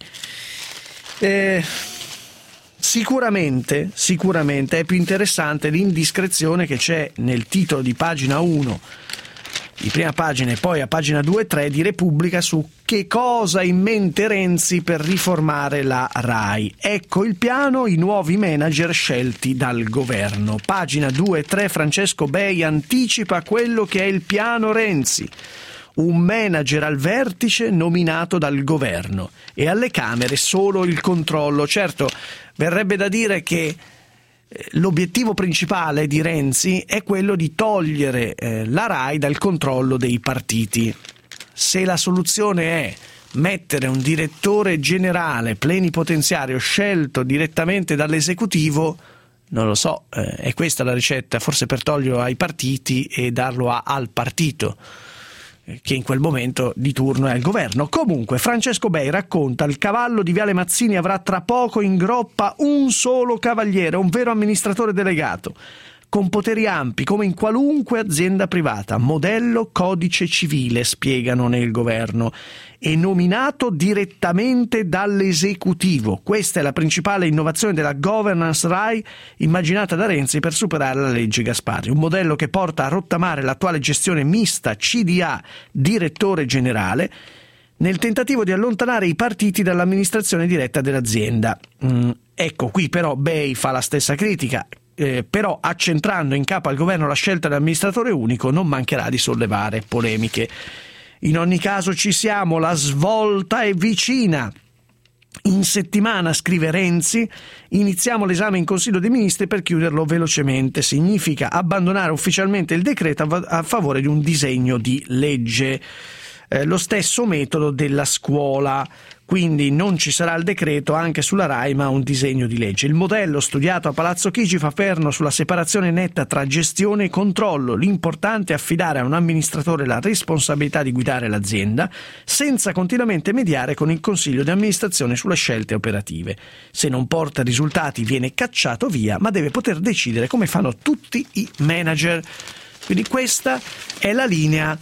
Eh, Sicuramente, sicuramente è più interessante l'indiscrezione che c'è nel titolo di pagina uno, di prima pagina, e poi a pagina due e tre di Repubblica, su che cosa ha in mente Renzi per riformare la RAI. Ecco il piano, i nuovi manager scelti dal governo. Pagina due e tre, Francesco Bei anticipa quello che è il piano Renzi. Un manager al vertice nominato dal governo, e alle Camere solo il controllo. Certo, verrebbe da dire che l'obiettivo principale di Renzi è quello di togliere eh, la RAI dal controllo dei partiti. Se la soluzione è mettere un direttore generale plenipotenziario scelto direttamente dall'esecutivo, non lo so, eh, è questa la ricetta, forse per toglierlo ai partiti e darlo a, al partito, che in quel momento di turno è al governo. Comunque, Francesco Bei racconta: il cavallo di Viale Mazzini avrà tra poco in groppa un solo cavaliere, un vero amministratore delegato. con poteri ampi come in qualunque azienda privata, modello codice civile, spiegano nel governo, e nominato direttamente dall'esecutivo. Questa è la principale innovazione della governance RAI immaginata da Renzi per superare la legge Gasparri, un modello che porta a rottamare l'attuale gestione mista C D A direttore generale nel tentativo di allontanare i partiti dall'amministrazione diretta dell'azienda. Mm, ecco, qui però Bei fa la stessa critica. Eh, però accentrando in capo al governo la scelta dell'amministratore unico non mancherà di sollevare polemiche. In ogni caso ci siamo, la svolta è vicina. In settimana, scrive Renzi, iniziamo l'esame in Consiglio dei Ministri per chiuderlo velocemente. Significa abbandonare ufficialmente il decreto a favore di un disegno di legge. Eh, lo stesso metodo della scuola, quindi non ci sarà il decreto anche sulla RAI ma un disegno di legge. Il modello studiato a Palazzo Chigi fa perno sulla separazione netta tra gestione e controllo. L'importante è affidare a un amministratore la responsabilità di guidare l'azienda senza continuamente mediare con il consiglio di amministrazione sulle scelte operative. Se non porta risultati viene cacciato via, ma deve poter decidere come fanno tutti i manager. Quindi questa è la linea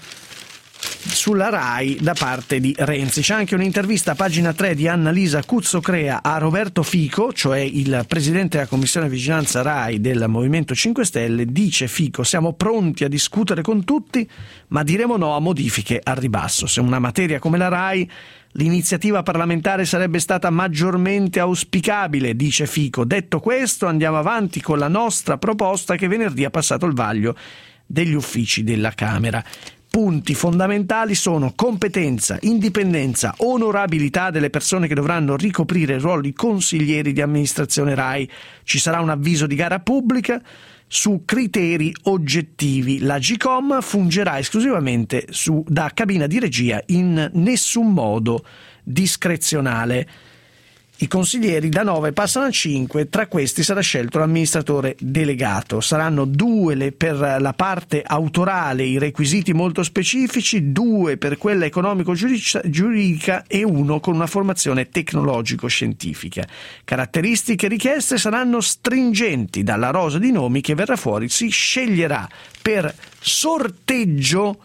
sulla RAI da parte di Renzi. C'è anche un'intervista a pagina tre di Annalisa Cuzzocrea a Roberto Fico, cioè il presidente della commissione vigilanza RAI del Movimento cinque Stelle. Dice Fico: siamo pronti a discutere con tutti, ma diremo no a modifiche al ribasso. Se una materia come la RAI, l'iniziativa parlamentare sarebbe stata maggiormente auspicabile, dice Fico. Detto questo, andiamo avanti con la nostra proposta che venerdì ha passato il vaglio degli uffici della Camera. Punti fondamentali sono competenza, indipendenza, onorabilità delle persone che dovranno ricoprire il ruolo di consiglieri di amministrazione RAI. Ci sarà un avviso di gara pubblica su criteri oggettivi. L'Agcom fungerà esclusivamente su, da cabina di regia, in nessun modo discrezionale. I consiglieri da nove passano a cinque, tra questi sarà scelto l'amministratore delegato. Saranno due le per la parte autorale, i requisiti molto specifici, due per quella economico-giuridica e uno con una formazione tecnologico-scientifica. Caratteristiche richieste saranno stringenti. Dalla rosa di nomi che verrà fuori si sceglierà per sorteggio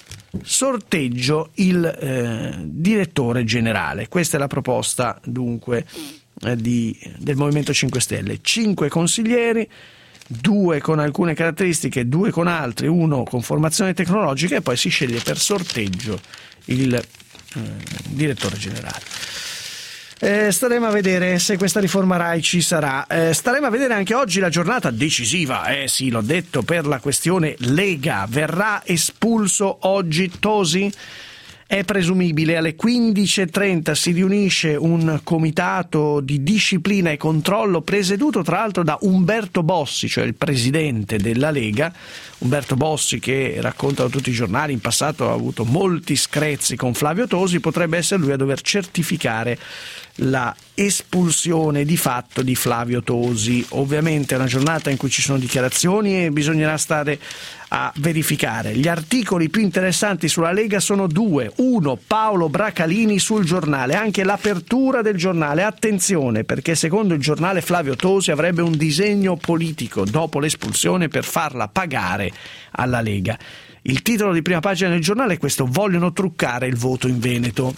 sorteggio il eh, direttore generale. Questa è la proposta dunque eh, di, del Movimento cinque Stelle. Cinque consiglieri, due con alcune caratteristiche, due con altri, uno con formazione tecnologica, e poi si sceglie per sorteggio il eh, direttore generale. Eh, staremo a vedere se questa riforma RAI ci sarà. Eh, staremo a vedere anche oggi la giornata decisiva, eh sì, l'ho detto, per la questione Lega. Verrà espulso oggi Tosi? È presumibile. Alle quindici e trenta si riunisce un comitato di disciplina e controllo presieduto tra l'altro da Umberto Bossi, cioè il presidente della Lega. Umberto Bossi, che raccontano tutti i giornali, in passato ha avuto molti screzi con Flavio Tosi, potrebbe essere lui a dover certificare la espulsione di fatto di Flavio Tosi. Ovviamente è una giornata in cui ci sono dichiarazioni e bisognerà stare a verificare. Gli articoli più interessanti sulla Lega sono due. Uno, Paolo Bracalini sul Giornale, anche l'apertura del giornale. Attenzione, perché secondo il giornale Flavio Tosi avrebbe un disegno politico dopo l'espulsione per farla pagare alla Lega. Il titolo di prima pagina del giornale è questo: vogliono truccare il voto in Veneto.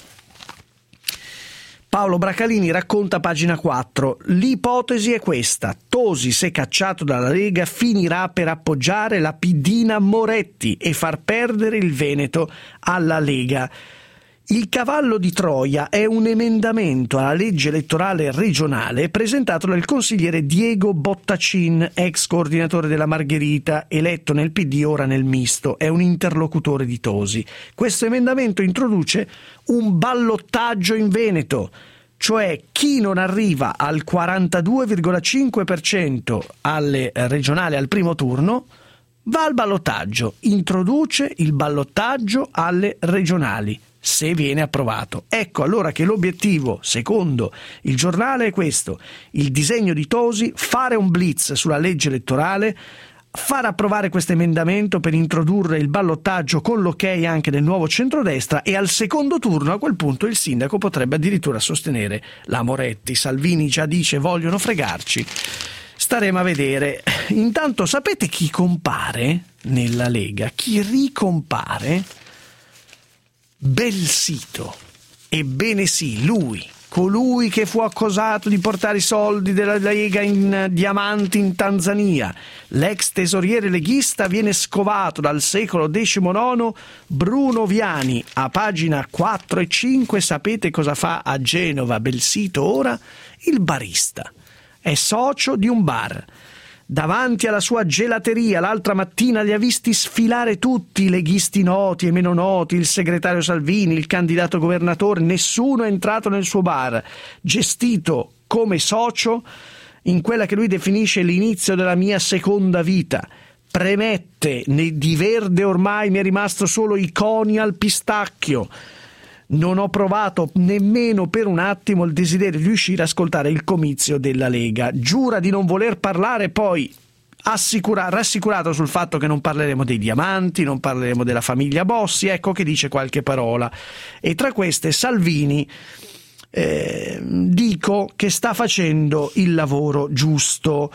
Paolo Bracalini racconta, pagina quattro, l'ipotesi è questa: Tosi, se cacciato dalla Lega, finirà per appoggiare la pidina Moretti e far perdere il Veneto alla Lega. Il cavallo di Troia è un emendamento alla legge elettorale regionale presentato dal consigliere Diego Bottacin, ex coordinatore della Margherita, eletto nel P D, ora nel Misto. È un interlocutore di Tosi. Questo emendamento introduce un ballottaggio in Veneto, cioè chi non arriva al quarantadue virgola cinque per cento alle regionali al primo turno va al ballottaggio. Introduce il ballottaggio alle regionali, se viene approvato. Ecco allora che l'obiettivo, secondo il giornale, è questo: il disegno di Tosi, fare un blitz sulla legge elettorale, far approvare questo emendamento per introdurre il ballottaggio con l'ok anche del nuovo centrodestra, e al secondo turno a quel punto il sindaco potrebbe addirittura sostenere la Moretti. Salvini già dice vogliono fregarci. Staremo a vedere. Intanto sapete chi compare nella Lega? Chi ricompare? Belsito. Ebbene sì, lui, colui che fu accusato di portare i soldi della Lega in diamanti in Tanzania. L'ex tesoriere leghista viene scovato dal secolo diciannove. Bruno Viani, a pagina quattro e cinque. Sapete cosa fa a Genova Belsito ora? Il barista. È socio di un bar. Davanti alla sua gelateria l'altra mattina li ha visti sfilare tutti, i leghisti noti e meno noti, il segretario Salvini, il candidato governatore. Nessuno è entrato nel suo bar, gestito come socio in quella che lui definisce l'inizio della mia seconda vita. Premette, di verde ormai mi è rimasto solo i coni al pistacchio. Non ho provato nemmeno per un attimo il desiderio di riuscire a ascoltare il comizio della Lega. Giura di non voler parlare, poi assicura, rassicurato sul fatto che non parleremo dei diamanti, non parleremo della famiglia Bossi, ecco che dice qualche parola. E tra queste Salvini, eh, dico che sta facendo il lavoro giusto.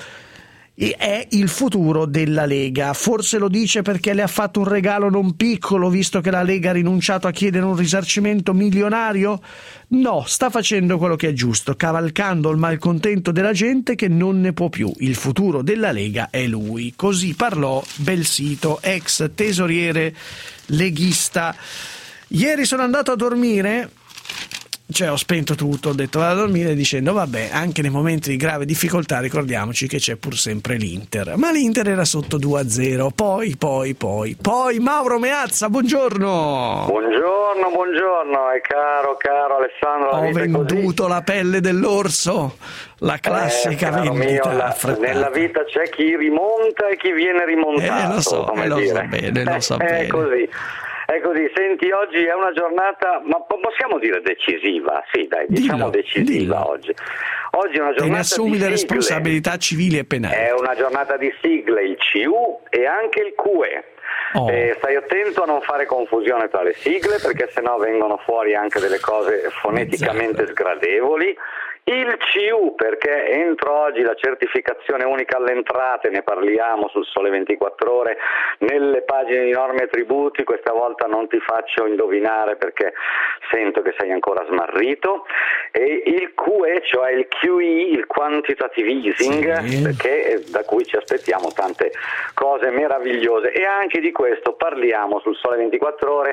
E è il futuro della Lega. Forse lo dice perché le ha fatto un regalo non piccolo, visto che la Lega ha rinunciato a chiedere un risarcimento milionario? No, sta facendo quello che è giusto, cavalcando il malcontento della gente che non ne può più. Il futuro della Lega è lui. Così parlò Belsito, ex tesoriere leghista. Ieri sono andato a dormire, cioè ho spento tutto, ho detto vado a dormire dicendo vabbè, anche nei momenti di grave difficoltà ricordiamoci che c'è pur sempre l'Inter. Ma l'Inter era sotto due a zero, poi poi poi poi Mauro Meazza, buongiorno. Buongiorno, buongiorno, e caro caro Alessandro, ho venduto la pelle dell'orso, la classica eh, vendita mio, la, nella vita c'è chi rimonta e chi viene rimontato, eh, lo so, come eh, lo dire. so bene, lo so è bene. così. È così, senti, oggi è una giornata, ma possiamo dire decisiva? Sì, dai, diciamo dillo, decisiva dillo. oggi. Oggi è una giornata. Te ne assumi di le sigle. responsabilità civili e penali. È una giornata di sigle, il C U e anche il Q E. Oh. Eh, stai attento a non fare confusione tra le sigle, perché sennò vengono fuori anche delle cose foneticamente esatto. sgradevoli. Il C U, perché entro oggi la certificazione unica alle entrate, ne parliamo sul Sole ventiquattro Ore, nelle pagine di norme e tributi. Questa volta non ti faccio indovinare perché sento che sei ancora smarrito. E il Q E, cioè il Q E, il Quantitative Easing, sì. perché, da cui ci aspettiamo tante cose meravigliose, e anche di questo parliamo sul Sole ventiquattro Ore.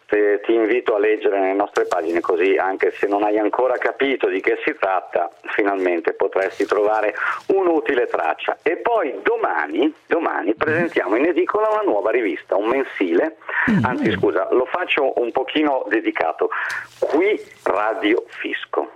Ti invito a leggere nelle nostre pagine, così anche se non hai ancora capito di che si tratta, finalmente potresti trovare un'utile traccia. E poi domani, domani presentiamo in edicola una nuova rivista, un mensile, anzi scusa, lo faccio un pochino dedicato, Qui Radio Fisco.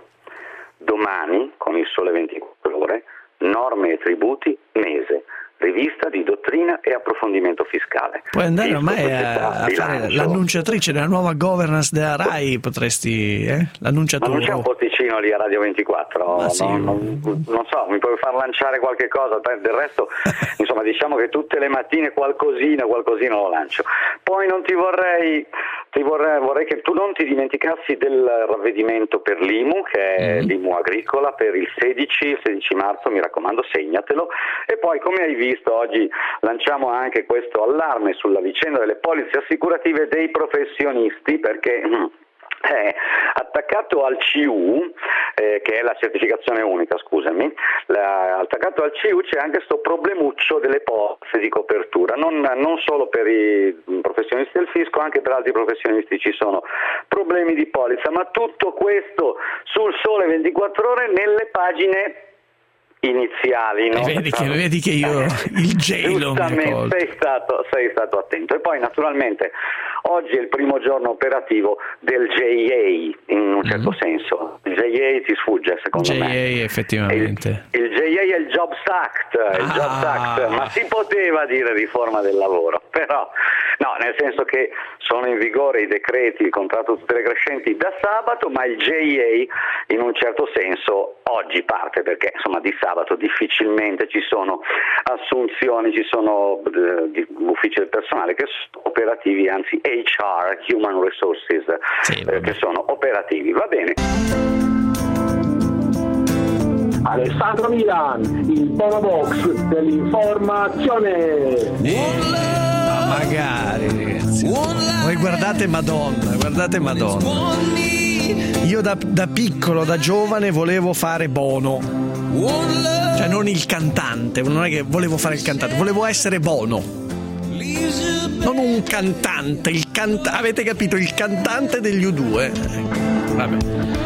Domani, con il Sole ventiquattro Ore, Norme e Tributi, mese. Rivista di dottrina e approfondimento fiscale. Puoi andare Fisco, ormai a, a fare l'annunciatrice della nuova governance della RAI, potresti, eh? L'annunciatore. Ma non c'è un posticino lì a Radio ventiquattro? Ma sì. non, non, non so, mi puoi far lanciare qualche cosa, del resto insomma diciamo che tutte le mattine qualcosina, qualcosina lo lancio. Poi non ti vorrei, ti vorrei, vorrei che tu non ti dimenticassi del ravvedimento per l'I M U, che è mm. l'I M U agricola, per il sedici marzo, mi raccomando segnatelo. E poi, come hai visto, visto oggi lanciamo anche questo allarme sulla vicenda delle polizze assicurative dei professionisti, perché eh, attaccato al C U, eh, che è la certificazione unica, scusami, la, attaccato al C U c'è anche questo problemuccio delle polizze di copertura, non, non solo per i professionisti del fisco, anche per altri professionisti ci sono problemi di polizza, ma tutto questo sul Sole ventiquattro Ore nelle pagine iniziali, no? Eh, vedi, che, vedi che io il gelo giustamente sei stato, sei stato attento. E poi naturalmente oggi è il primo giorno operativo del J A, in un certo mm-hmm. senso. Il J A ti sfugge secondo J A, me. J A effettivamente. Il, il J A è il Jobs Act, il ah. Jobs Act, ma si poteva dire riforma del lavoro, però no, nel senso che sono in vigore i decreti, il contratto tutele crescenti da sabato, ma il J A in un certo senso oggi parte, perché insomma di sabato difficilmente ci sono assunzioni, ci sono eh, uffici del personale che sono operativi, anzi H R, Human Resources, sì, eh, che sono operativi. Va bene. Alessandro Milan, il bonobox dell'informazione. Ma magari, ragazzi. Voi guardate Madonna, guardate Madonna. Io da, da piccolo, da giovane, volevo fare Bono. Cioè non il cantante, non è che volevo fare il cantante, volevo essere Bono. Non un cantante, il canta- avete capito? Il cantante degli U due. Vabbè.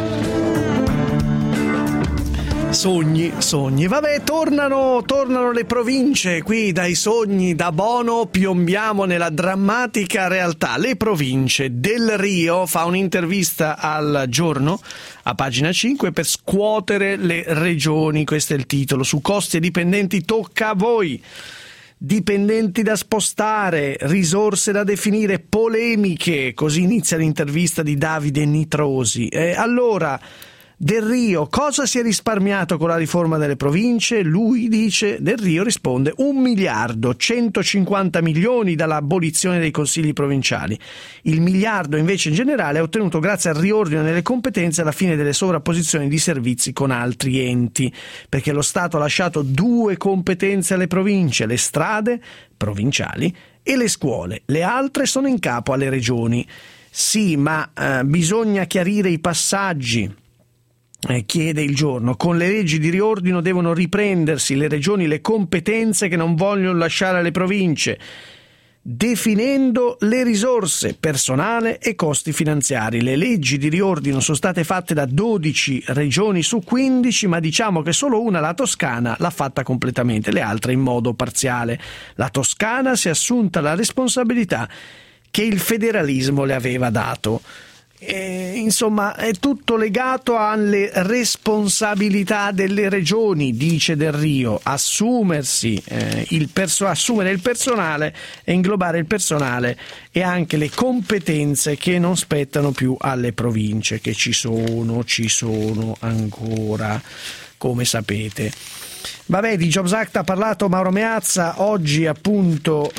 Sogni, sogni. Vabbè, tornano, tornano le province. Qui dai sogni da Bono piombiamo nella drammatica realtà. Le province. Del Rio fa un'intervista al Giorno a pagina cinque per scuotere le regioni. Questo è il titolo. Su costi e dipendenti tocca a voi. Dipendenti da spostare, risorse da definire, polemiche. Così inizia l'intervista di Davide Nitrosi. Eh, allora, Del Rio, cosa si è risparmiato con la riforma delle province? Lui dice, Del Rio risponde, un miliardo, centocinquanta milioni dall'abolizione dei consigli provinciali. Il miliardo invece in generale è ottenuto grazie al riordino delle competenze alla fine delle sovrapposizioni di servizi con altri enti, perché lo Stato ha lasciato due competenze alle province, le strade provinciali e le scuole. Le altre sono in capo alle regioni. Sì, ma eh, bisogna chiarire i passaggi. Eh, chiede il Giorno, con le leggi di riordino devono riprendersi le regioni le competenze che non vogliono lasciare alle province, definendo le risorse, personale e costi finanziari. Le leggi di riordino sono state fatte da dodici regioni su quindici, ma diciamo che solo una, la Toscana, l'ha fatta completamente, le altre in modo parziale. La Toscana si è assunta la responsabilità che il federalismo le aveva dato. E, insomma, è tutto legato alle responsabilità delle regioni, dice Del Rio, assumersi eh, il perso- assumere il personale e inglobare il personale e anche le competenze che non spettano più alle province, che ci sono, ci sono ancora, come sapete. Vabbè, di Jobs Act ha parlato Mauro Meazza, oggi appunto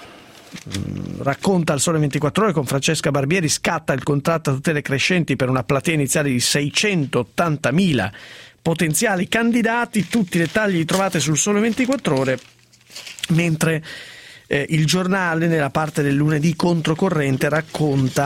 racconta al Sole ventiquattro Ore con Francesca Barbieri, scatta il contratto a tutele crescenti per una platea iniziale di seicentottantamila potenziali candidati. Tutti i dettagli li trovate sul Sole ventiquattro Ore, mentre eh, il giornale nella parte del lunedì controcorrente racconta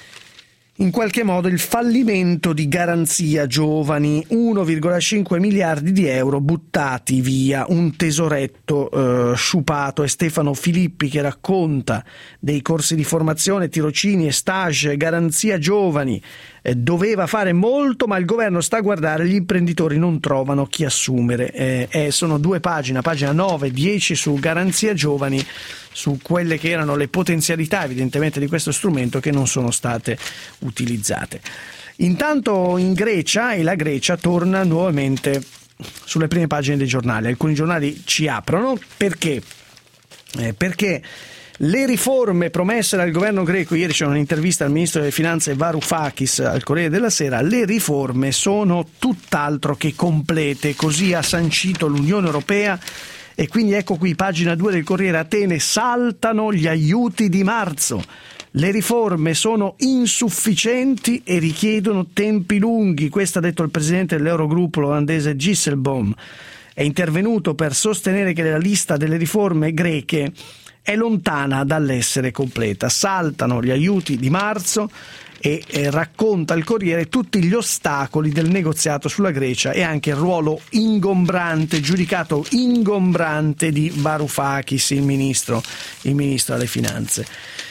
in qualche modo il fallimento di Garanzia Giovani, uno virgola cinque miliardi di euro buttati via, un tesoretto eh, sciupato. È Stefano Filippi che racconta dei corsi di formazione, tirocini e stage. Garanzia Giovani eh, doveva fare molto, ma il governo sta a guardare, gli imprenditori non trovano chi assumere. Eh, eh, sono due pagine, pagina nove e dieci su Garanzia Giovani, su quelle che erano le potenzialità evidentemente di questo strumento che non sono state utilizzate. Intanto in Grecia, e la Grecia torna nuovamente sulle prime pagine dei giornali. Alcuni giornali ci aprono perché eh, perché le riforme promesse dal governo greco, ieri c'è un'intervista al ministro delle finanze Varoufakis al Corriere della Sera, le riforme sono tutt'altro che complete, così ha sancito l'Unione Europea. E quindi ecco qui, pagina due del Corriere, Atene, saltano gli aiuti di marzo. Le riforme sono insufficienti e richiedono tempi lunghi. Questo ha detto il presidente dell'Eurogruppo olandese Dijsselbloem. È intervenuto per sostenere che la lista delle riforme greche è lontana dall'essere completa. Saltano gli aiuti di marzo e eh, racconta il Corriere tutti gli ostacoli del negoziato sulla Grecia e anche il ruolo ingombrante, giudicato ingombrante di Varoufakis, il ministro, il ministro delle finanze.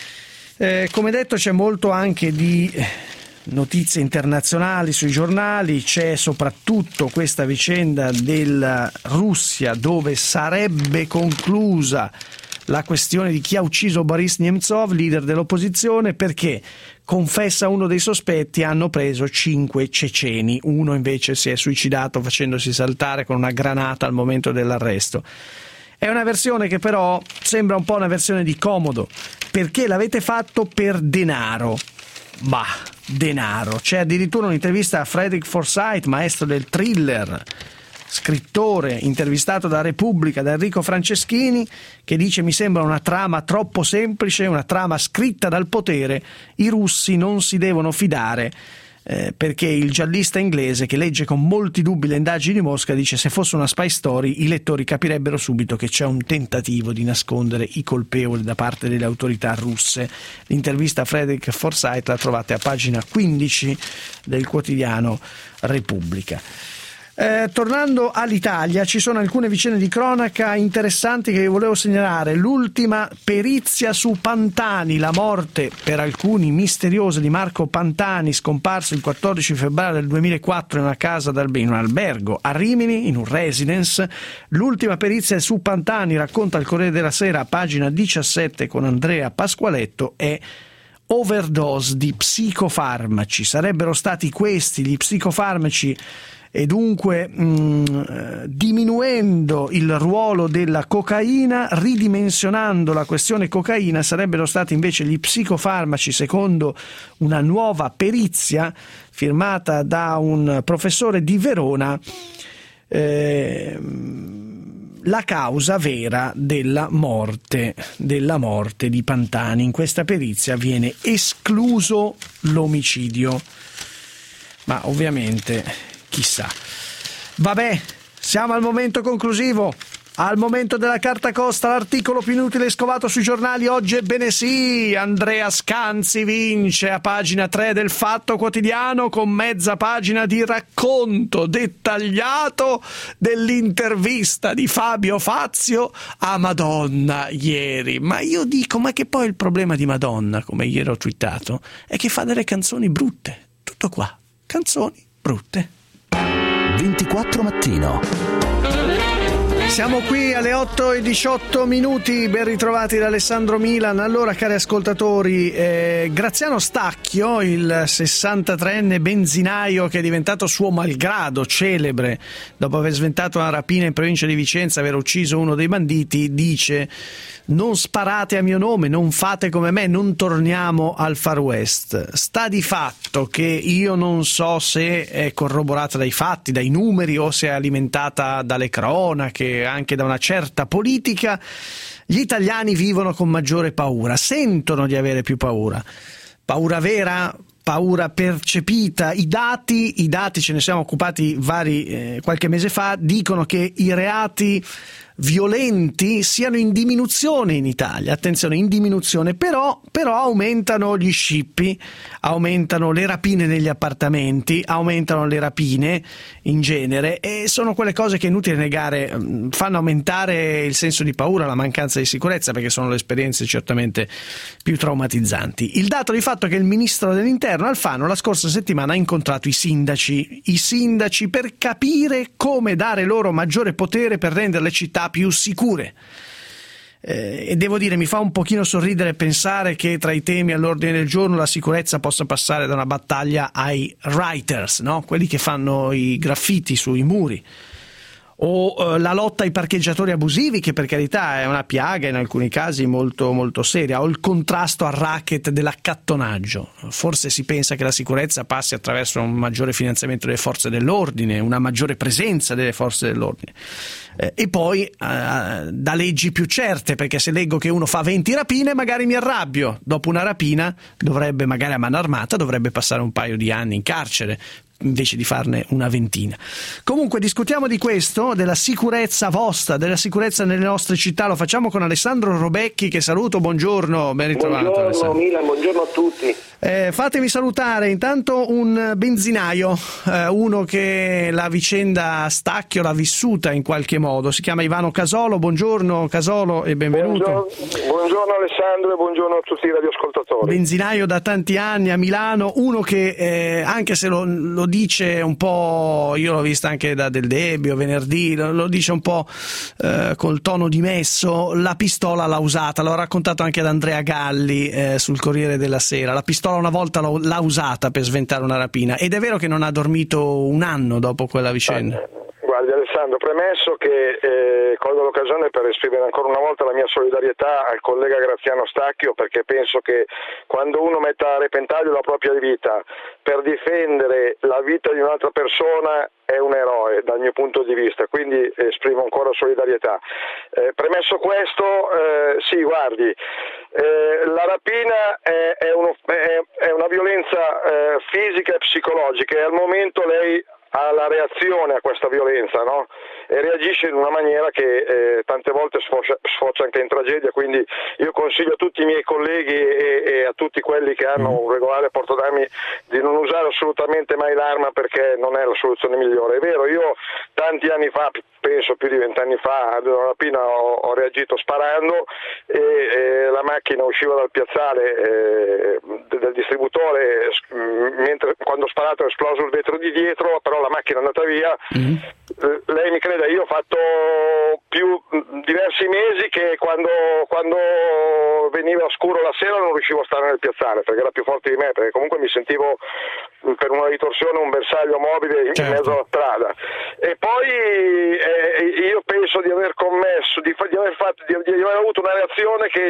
Eh, come detto, c'è molto anche di notizie internazionali sui giornali, c'è soprattutto questa vicenda della Russia dove sarebbe conclusa la questione di chi ha ucciso Boris Nemtsov, leader dell'opposizione, perché confessa uno dei sospetti, hanno preso cinque ceceni, uno invece si è suicidato facendosi saltare con una granata al momento dell'arresto. È una versione che però sembra un po' una versione di comodo, perché l'avete fatto per denaro. Bah, denaro. C'è addirittura un'intervista a Frederick Forsyth, maestro del thriller, scrittore intervistato da Repubblica, da Enrico Franceschini, che dice: mi sembra una trama troppo semplice, una trama scritta dal potere, i russi non si devono fidare eh, perché il giallista inglese, che legge con molti dubbi le indagini di Mosca, dice: se fosse una spy story i lettori capirebbero subito che c'è un tentativo di nascondere i colpevoli da parte delle autorità russe. L'intervista a Frederick Forsyth la trovate a pagina quindici del quotidiano Repubblica. Eh, tornando all'Italia, ci sono alcune vicende di cronaca interessanti che vi volevo segnalare. L'ultima perizia su Pantani, la morte per alcuni misteriosa di Marco Pantani, scomparso il quattordici febbraio del duemilaquattro in una casa, in un albergo a Rimini, in un residence. L'ultima perizia su Pantani, racconta il Corriere della Sera a pagina diciassette con Andrea Pasqualetto, è overdose di psicofarmaci. Sarebbero stati questi gli psicofarmaci, e dunque mh, diminuendo il ruolo della cocaina, ridimensionando la questione cocaina, sarebbero stati invece gli psicofarmaci, secondo una nuova perizia firmata da un professore di Verona, eh, la causa vera della morte, della morte di Pantani. In questa perizia viene escluso l'omicidio, ma ovviamente chissà. Vabbè, siamo al momento conclusivo, al momento della carta costa, l'articolo più inutile scovato sui giornali oggi. Ebbene sì, Andrea Scanzi vince a pagina tre del Fatto Quotidiano con mezza pagina di racconto dettagliato dell'intervista di Fabio Fazio a Madonna ieri. Ma io dico, ma che poi il problema di Madonna, come ieri ho twittato, è che fa delle canzoni brutte. Tutto qua, canzoni brutte. ventiquattro Mattino. Siamo qui alle otto e diciotto minuti, ben ritrovati da Alessandro Milan. Allora, cari ascoltatori, eh, Graziano Stacchio, il sessantatreenne benzinaio che è diventato suo malgrado celebre dopo aver sventato una rapina in provincia di Vicenza, aver ucciso uno dei banditi, dice: non sparate a mio nome, non fate come me, non torniamo al Far West. Sta di fatto che io non so se è corroborata dai fatti, dai numeri, o se è alimentata dalle cronache, anche da una certa politica. Gli italiani vivono con maggiore paura, sentono di avere più paura. Paura vera? Paura percepita? I dati, i dati ce ne siamo occupati vari eh, qualche mese fa, dicono che i reati violenti siano in diminuzione in Italia, attenzione, in diminuzione, però, però aumentano gli scippi, aumentano le rapine negli appartamenti, aumentano le rapine in genere, e sono quelle cose che è inutile negare, fanno aumentare il senso di paura, la mancanza di sicurezza, perché sono le esperienze certamente più traumatizzanti. Il dato di fatto è che il ministro dell'Interno Alfano la scorsa settimana ha incontrato i sindaci, i sindaci per capire come dare loro maggiore potere per rendere le città più sicure. Eh, e devo dire, mi fa un pochino sorridere pensare che tra i temi all'ordine del giorno la sicurezza possa passare da una battaglia ai writers, no? Quelli che fanno i graffiti sui muri, o eh, la lotta ai parcheggiatori abusivi, che per carità è una piaga in alcuni casi molto molto seria, o il contrasto al racket dell'accattonaggio. Forse si pensa che la sicurezza passi attraverso un maggiore finanziamento delle forze dell'ordine, una maggiore presenza delle forze dell'ordine, eh, e poi eh, da leggi più certe, perché se leggo che uno fa venti rapine magari mi arrabbio. Dopo una rapina dovrebbe, magari a mano armata, dovrebbe passare un paio di anni in carcere invece di farne una ventina. Comunque discutiamo di questo, della sicurezza vostra, della sicurezza nelle nostre città. Lo facciamo con Alessandro Robecchi, che saluto. Buongiorno, ben ritrovato. Buongiorno Alessandro. Milan, buongiorno a tutti. Eh, fatemi salutare intanto un benzinaio, eh, uno che la vicenda Stacchio l'ha vissuta in qualche modo, si chiama Ivano Casolo. Buongiorno Casolo e benvenuto. Buongiorno, buongiorno Alessandro e buongiorno a tutti i radioascoltatori. Benzinaio da tanti anni a Milano, uno che eh, anche se lo, lo dice un po', io l'ho vista anche da Del Debbio venerdì, lo, lo dice un po' eh, col tono dimesso, la pistola l'ha usata, l'ho raccontato anche ad Andrea Galli eh, sul Corriere della Sera. La pistola una volta l'ha usata per sventare una rapina, ed è vero che non ha dormito un anno dopo quella vicenda. Guardi Alessandro, premesso che eh, colgo l'occasione per esprimere ancora una volta la mia solidarietà al collega Graziano Stacchio, perché penso che quando uno mette a repentaglio la propria vita per difendere la vita di un'altra persona è un eroe dal mio punto di vista, quindi esprimo ancora solidarietà. Eh, premesso questo, eh, sì, guardi, eh, la rapina è, è, uno, è, è una violenza violenza eh, fisica e psicologica e al momento lei ha la reazione a questa violenza, no? E reagisce in una maniera che eh, tante volte sfocia, sfocia anche in tragedia, quindi io consiglio a tutti i miei colleghi e, e a tutti quelli che hanno un regolare porto d'armi di non usare assolutamente mai l'arma, perché non è la soluzione migliore. È vero, io tanti anni fa, penso più di vent'anni fa, ad una rapina ho, ho reagito sparando e, e la macchina usciva dal piazzale eh, del distributore, mentre quando ho sparato è esploso il vetro di dietro, però la macchina è andata via. Mm. Lei mi creda, io ho fatto più diversi mesi che quando, quando veniva scuro la sera non riuscivo a stare nel piazzale perché era più forte di me, perché comunque mi sentivo per una ritorsione un bersaglio mobile in, certo. in mezzo alla strada. E poi eh, io penso di aver commesso, di, di, aver fatto, di, di aver avuto una reazione che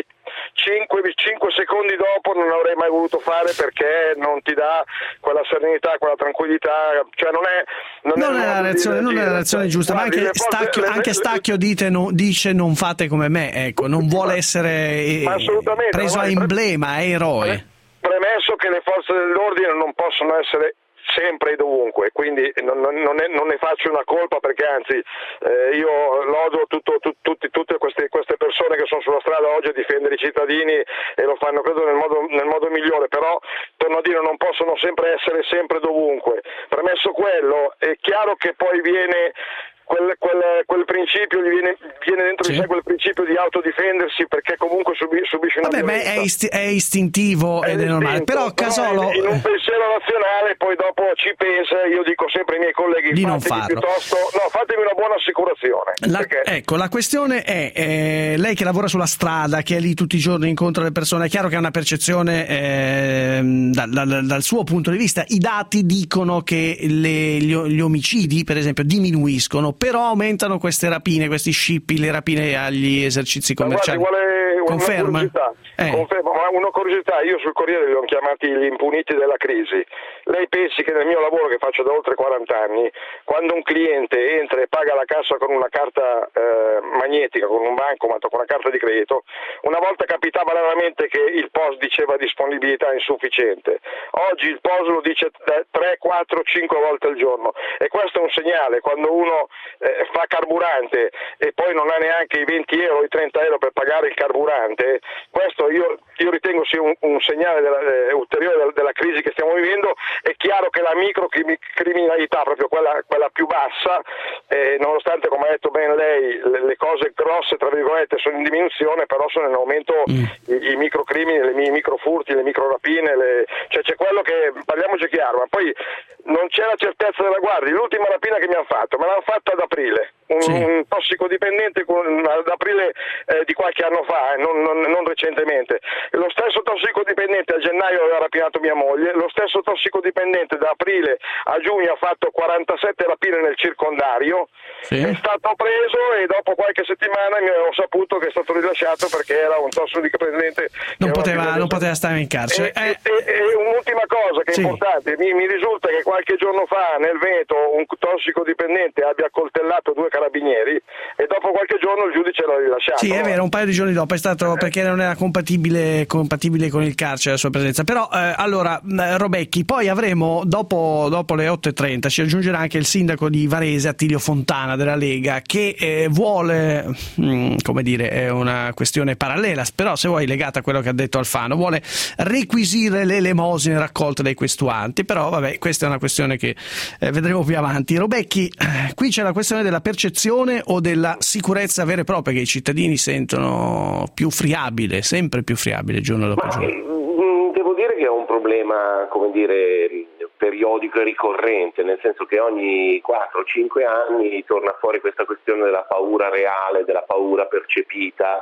cinque secondi dopo non avrei mai voluto fare, perché non ti dà quella serenità, quella tranquillità, cioè non è non, non è, è la reazione, non è la reazione giusta. Guardi, ma anche Stacchio, le, anche Stacchio dite, no, dice non fate come me, ecco, non vuole essere eh, preso a emblema, è eroe. Premesso che le forze dell'ordine non possono essere sempre e dovunque, quindi non, non, non, è, non ne faccio una colpa, perché anzi eh, io lodo tutto, tu, tutti, tutte queste, queste persone che sono sulla strada oggi a difendere i cittadini e lo fanno credo nel modo, nel modo migliore, però torno a dire non possono sempre essere sempre dovunque. Premesso quello, è chiaro che poi viene Quel, quel, quel principio gli viene, viene dentro sì. di sé quel principio di autodifendersi, perché comunque subi, subisce una Vabbè, violenza. È, isti- è istintivo è ed è normale, però Casolo in un pensiero razionale poi dopo ci pensa. Io dico sempre ai miei colleghi di non farlo, piuttosto no, fatemi una buona assicurazione, la, perché... ecco, la questione è eh, lei che lavora sulla strada, che è lì tutti i giorni, incontra le persone, è chiaro che ha una percezione eh, dal, dal, dal suo punto di vista. I dati dicono che le, gli, gli omicidi per esempio diminuiscono, però aumentano queste rapine, questi scippi, le rapine agli esercizi commerciali. Guardi, vuole Conferma? Una curiosità, eh. Conferma, ma una curiosità, io sul Corriere li ho chiamati gli impuniti della crisi. Lei pensi che nel mio lavoro che faccio da oltre quaranta anni, quando un cliente entra e paga la cassa con una carta eh, magnetica, con un bancomat, con una carta di credito, una volta capitava raramente che il P O S diceva disponibilità insufficiente. Oggi il P O S lo dice tre, quattro, cinque volte al giorno, e questo è un segnale. Quando uno eh, fa carburante e poi non ha neanche i venti euro o i trenta euro per pagare il carburante, questo io, io ritengo sia un, un segnale della, eh, ulteriore della, della crisi che stiamo vivendo. È chiaro che la microcriminalità, proprio quella, quella più bassa, eh, nonostante, come ha detto ben lei, le, le cose grosse tra virgolette sono in diminuzione, però sono in aumento mm. i, i microcrimini, le, i microfurti, le microrapine, le... cioè c'è quello che, parliamoci chiaro, ma poi non c'è la certezza della guardia. L'ultima rapina che mi hanno fatto, me l'hanno fatta ad aprile, un, sì. un tossicodipendente con, ad aprile eh, di qualche anno fa, eh, non, non, non recentemente. Lo stesso tossicodipendente a gennaio aveva rapinato mia moglie, lo stesso tossicodipendente da aprile a giugno ha fatto quarantasette rapine nel circondario, sì. è stato preso e dopo qualche settimana mi ho saputo che è stato rilasciato perché era un tossicodipendente. Non poteva, non poteva stare in carcere. E, eh. e, e un'ultima cosa che è sì. importante, mi, mi risulta che qualche giorno fa nel Veneto un tossicodipendente abbia coltellato due carabinieri e dopo qualche giorno il giudice l'ha rilasciato. Sì, è vero, un paio di giorni dopo è stato eh. perché non era compatibile, compatibile con il carcere la sua presenza. Però eh, allora Robecchi, poi avremo dopo, dopo le otto e trenta ci aggiungerà anche il sindaco di Varese, Attilio Fontana della Lega, che eh, vuole, mh, come dire, è una questione parallela, però se vuoi legata a quello che ha detto Alfano, vuole requisire le elemosine raccolte dai questuanti. Però vabbè, questa è una questione che eh, vedremo più avanti. Robecchi, eh, qui c'è la questione della percezione o della sicurezza vera e propria che i cittadini sentono più friabile, sempre più friabile giorno dopo Ma, giorno. Devo dire che è un problema, come dire, periodico e ricorrente, nel senso che ogni quattro cinque anni torna fuori questa questione della paura reale, della paura percepita.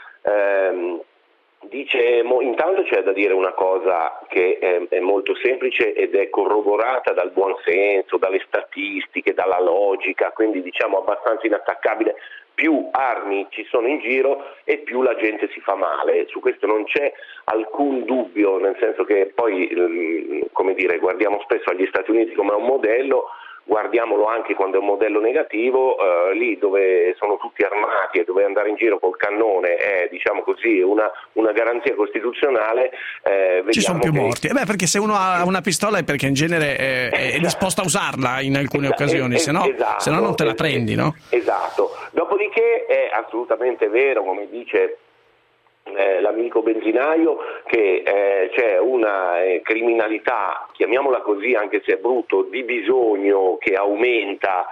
Ehm, Dice, intanto c'è da dire una cosa che è, è molto semplice ed è corroborata dal buon senso, dalle statistiche, dalla logica, quindi diciamo abbastanza inattaccabile. Più armi ci sono in giro e più la gente si fa male, su questo non c'è alcun dubbio, nel senso che poi, come dire, guardiamo spesso agli Stati Uniti come un modello. guardiamolo anche quando è un modello negativo, eh, lì dove sono tutti armati e dove andare in giro col cannone è, diciamo così, una, una garanzia costituzionale, eh, ci sono più che... morti. Eh beh, perché se uno ha una pistola è perché in genere è, è disposto a usarla in alcune esatto, occasioni, se no, esatto, se no non te la prendi, no? Esatto. Dopodiché è assolutamente vero, come dice Eh, l'amico benzinaio, che eh, c'è una eh, criminalità, chiamiamola così anche se è brutto, di bisogno che aumenta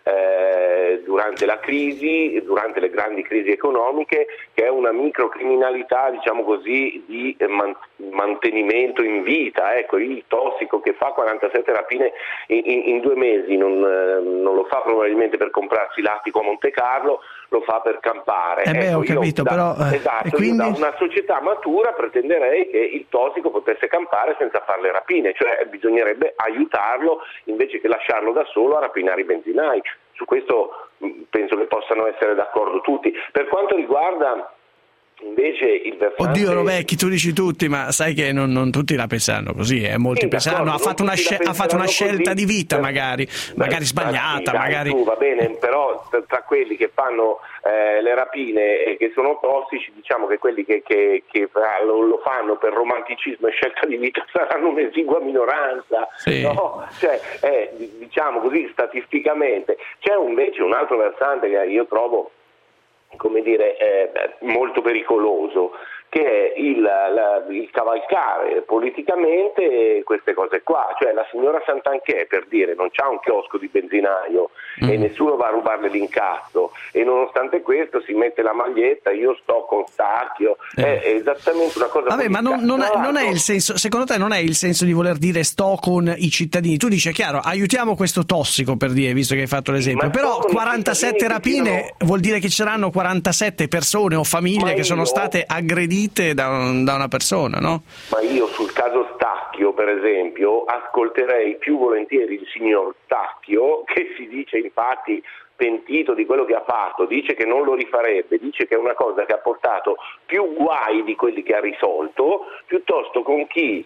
eh, durante la crisi, durante le grandi crisi economiche, che è una microcriminalità, diciamo così, di eh, man- mantenimento in vita. Ecco, il tossico che fa quarantasette rapine in, in, in due mesi non, eh, non lo fa probabilmente per comprarsi l'attico a Monte Carlo, lo fa per campare. Eh beh, ecco, ho capito, da, però eh, esatto, e quindi... io da una società matura pretenderei che il tossico potesse campare senza fare le rapine, cioè bisognerebbe aiutarlo invece che lasciarlo da solo a rapinare i benzinai. Su questo mh, penso che possano essere d'accordo tutti. Per quanto riguarda invece il versante... Oddio Robecchi, tu dici tutti, ma sai che non, non tutti la pensano così, eh? Molti sì, penseranno, ha fatto una, sce- ha fatto una scelta così, di vita per... magari, magari sbagliata, sì, magari... Dai, tu, va bene, però tra quelli che fanno eh, le rapine e che sono tossici, diciamo che quelli che, che, che lo, lo fanno per romanticismo e scelta di vita saranno un'esigua minoranza, sì. No? Cioè, eh, diciamo così, statisticamente. C'è invece un altro versante che io trovo, come dire, eh, molto pericoloso, che è il, la, il cavalcare politicamente queste cose qua. Cioè la signora Santanchè, per dire, non c'ha un chiosco di benzinaio mm. e nessuno va a rubarle l'incasso, e nonostante questo si mette la maglietta, io sto con Stacchio, eh. è esattamente una cosa. Vabbè, ma non, non, è, non è il senso, secondo te non è il senso di voler dire sto con i cittadini? Tu dici, è chiaro, aiutiamo questo tossico, per dire, visto che hai fatto l'esempio, sì, però quarantasette rapine tirano... vuol dire che ci saranno quarantasette persone o famiglie ma che io... sono state aggredite da, un, da una persona, no? Ma io sul caso Stacchio, per esempio, ascolterei più volentieri il signor Stacchio, che si dice infatti pentito di quello che ha fatto, dice che non lo rifarebbe, dice che è una cosa che ha portato più guai di quelli che ha risolto, piuttosto con chi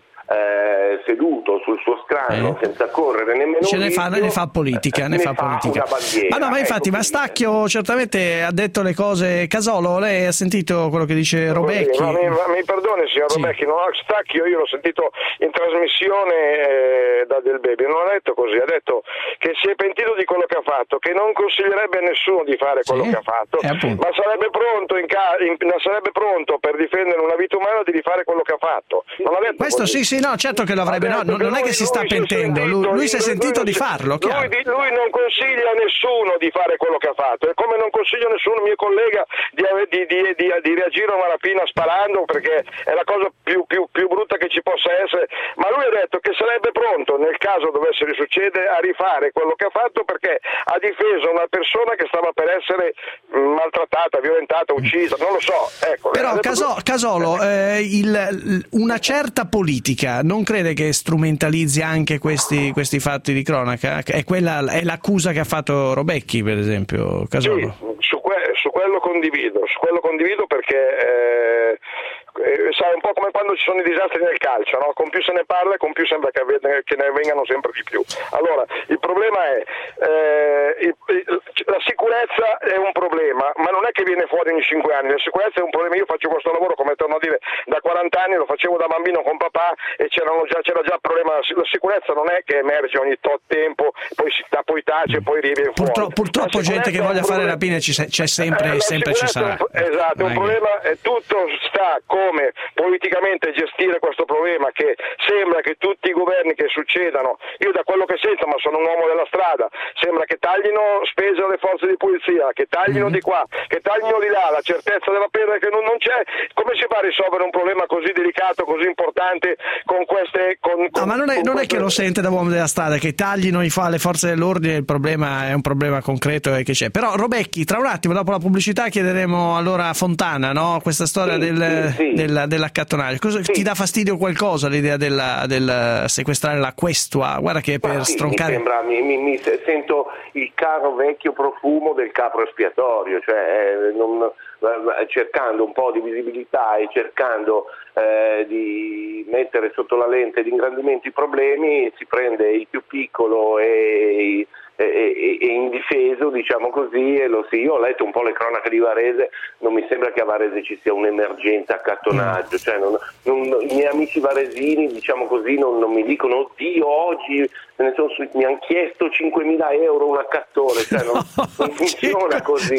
Eh, seduto sul suo scranno eh. senza correre nemmeno ce ne un fa, ne fa politica, ne, ne fa, fa politica. Una bandiera, ma no, ma infatti, ecco, ma Stacchio certamente ha detto le cose. Casolo, lei ha sentito quello che dice Robecchi? Ma mi, ma mi perdoni signor sì. Robecchi, no, Stacchio io l'ho sentito in trasmissione eh, da Del Baby, non ha detto così, ha detto che si è pentito di quello che ha fatto, che non consiglierebbe a nessuno di fare quello sì. che ha fatto, eh, ma sarebbe pronto, in ca- in, sarebbe pronto per difendere una vita umana di rifare quello che ha fatto. Non ha detto questo così. sì, sì, no, certo che lo avrebbe, no, non, non è che si sta pentendo, lui, lui si è sentito di farlo, chiaro. Lui, lui non consiglia a nessuno di fare quello che ha fatto, è come non consiglio a nessuno mio collega di, di, di, di, di reagire a una rapina sparando, perché è la cosa più, più, più brutta che ci possa essere, ma lui ha detto che sarebbe pronto, nel caso dovesse risuccedere, a rifare quello che ha fatto, perché ha difeso una persona che stava per essere maltrattata, violentata, uccisa, non lo so. Ecco, però Caso, Casolo, eh, il, una certa politica non crede che strumentalizzi anche questi, questi fatti di cronaca? È, quella, è l'accusa che ha fatto Robecchi, per esempio, Casolo? Sì, su, que- su quello condivido, su quello condivido perché eh, eh, sai, un po' come quando ci sono i disastri nel calcio, no? Con più se ne parla, con più sembra che, avve- che ne vengano sempre di più. Allora, il problema è eh, il, il, la sicurezza è un problema, ma non è che viene fuori ogni cinque anni, la sicurezza è un problema. Io faccio questo lavoro, come torno a dire, da quaranta anni, lo facevo da bambino con papà e c'erano già, c'era già il problema. La sicurezza non è che emerge ogni tot tempo, poi si poi tace, poi riviene fuori. Purtroppo, purtroppo gente che voglia fare rapine ci, c'è sempre, eh, sempre ci sarà. Esatto, un problema è tutto sta come politicamente gestire questo problema, che sembra che tutti i governi che succedano, io da quello che sento, ma sono un uomo della strada, sembra che taglino spese alle forze di polizia, che taglino mm-hmm. di qua, che taglino di là, la certezza della pena che non, non c'è. Come si fa a risolvere un problema così delicato, così importante con queste con, con, no, ma non è, non è che lo sente da uomo della strada, che taglino i fa le forze dell'ordine, il problema è un problema concreto e che c'è. Però Robecchi, tra un attimo dopo la pubblicità chiederemo allora a Fontana, no? Questa storia sì, del, sì, sì. Del, dell'accattonaggio. Cosa, sì. Ti dà fastidio qualcosa l'idea della, del sequestrare la questua? Guarda che per sì, stroncare. Mi sembra, mi, mi, mi sento il caro vecchio profumo del capro espiatorio, cioè eh, non, cercando un po' di visibilità e cercando eh, di mettere mettere sotto la lente di ingrandimento i problemi, si prende il più piccolo e, e, e, e indifeso, diciamo così, e lo sì. Io ho letto un po' le cronache di Varese, non mi sembra che a Varese ci sia un'emergenza accattonaggio, cioè non, non, i miei amici varesini, diciamo così, non, non mi dicono oddio oggi ne sono, mi hanno chiesto cinquemila euro un accattone, cioè non, non funziona così.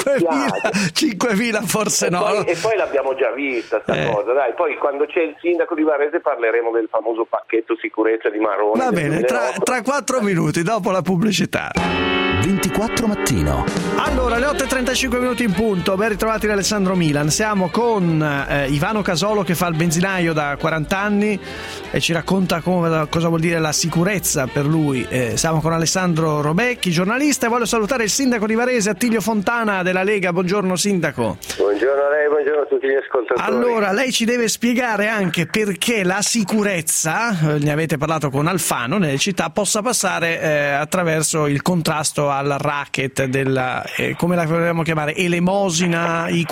cinquemila forse e no. Poi, e poi l'abbiamo già vista sta eh. cosa, dai, poi quando c'è il sindaco di Varese parleremo del famoso pacchetto sicurezza di Maroni. Va bene, tra, tra quattro minuti dopo la pubblicità. ventiquattro mattino. Allora, le otto e trentacinque minuti in punto, ben ritrovati da Alessandro Milan. Siamo con eh, Ivano Casolo che fa il benzinaio da quaranta anni e ci racconta come, cosa vuol dire la sicurezza per lui. Eh, siamo con Alessandro Robecchi, giornalista, e voglio salutare il sindaco di Varese, Attilio Fontana della Lega. Buongiorno sindaco. Buongiorno a lei, buongiorno a tutti gli ascoltatori. Allora, lei ci deve spiegare anche perché la sicurezza, eh, ne avete parlato con Alfano, nelle città, possa passare eh, attraverso il contrasto al racket della, eh, come la vogliamo chiamare, elemosina, i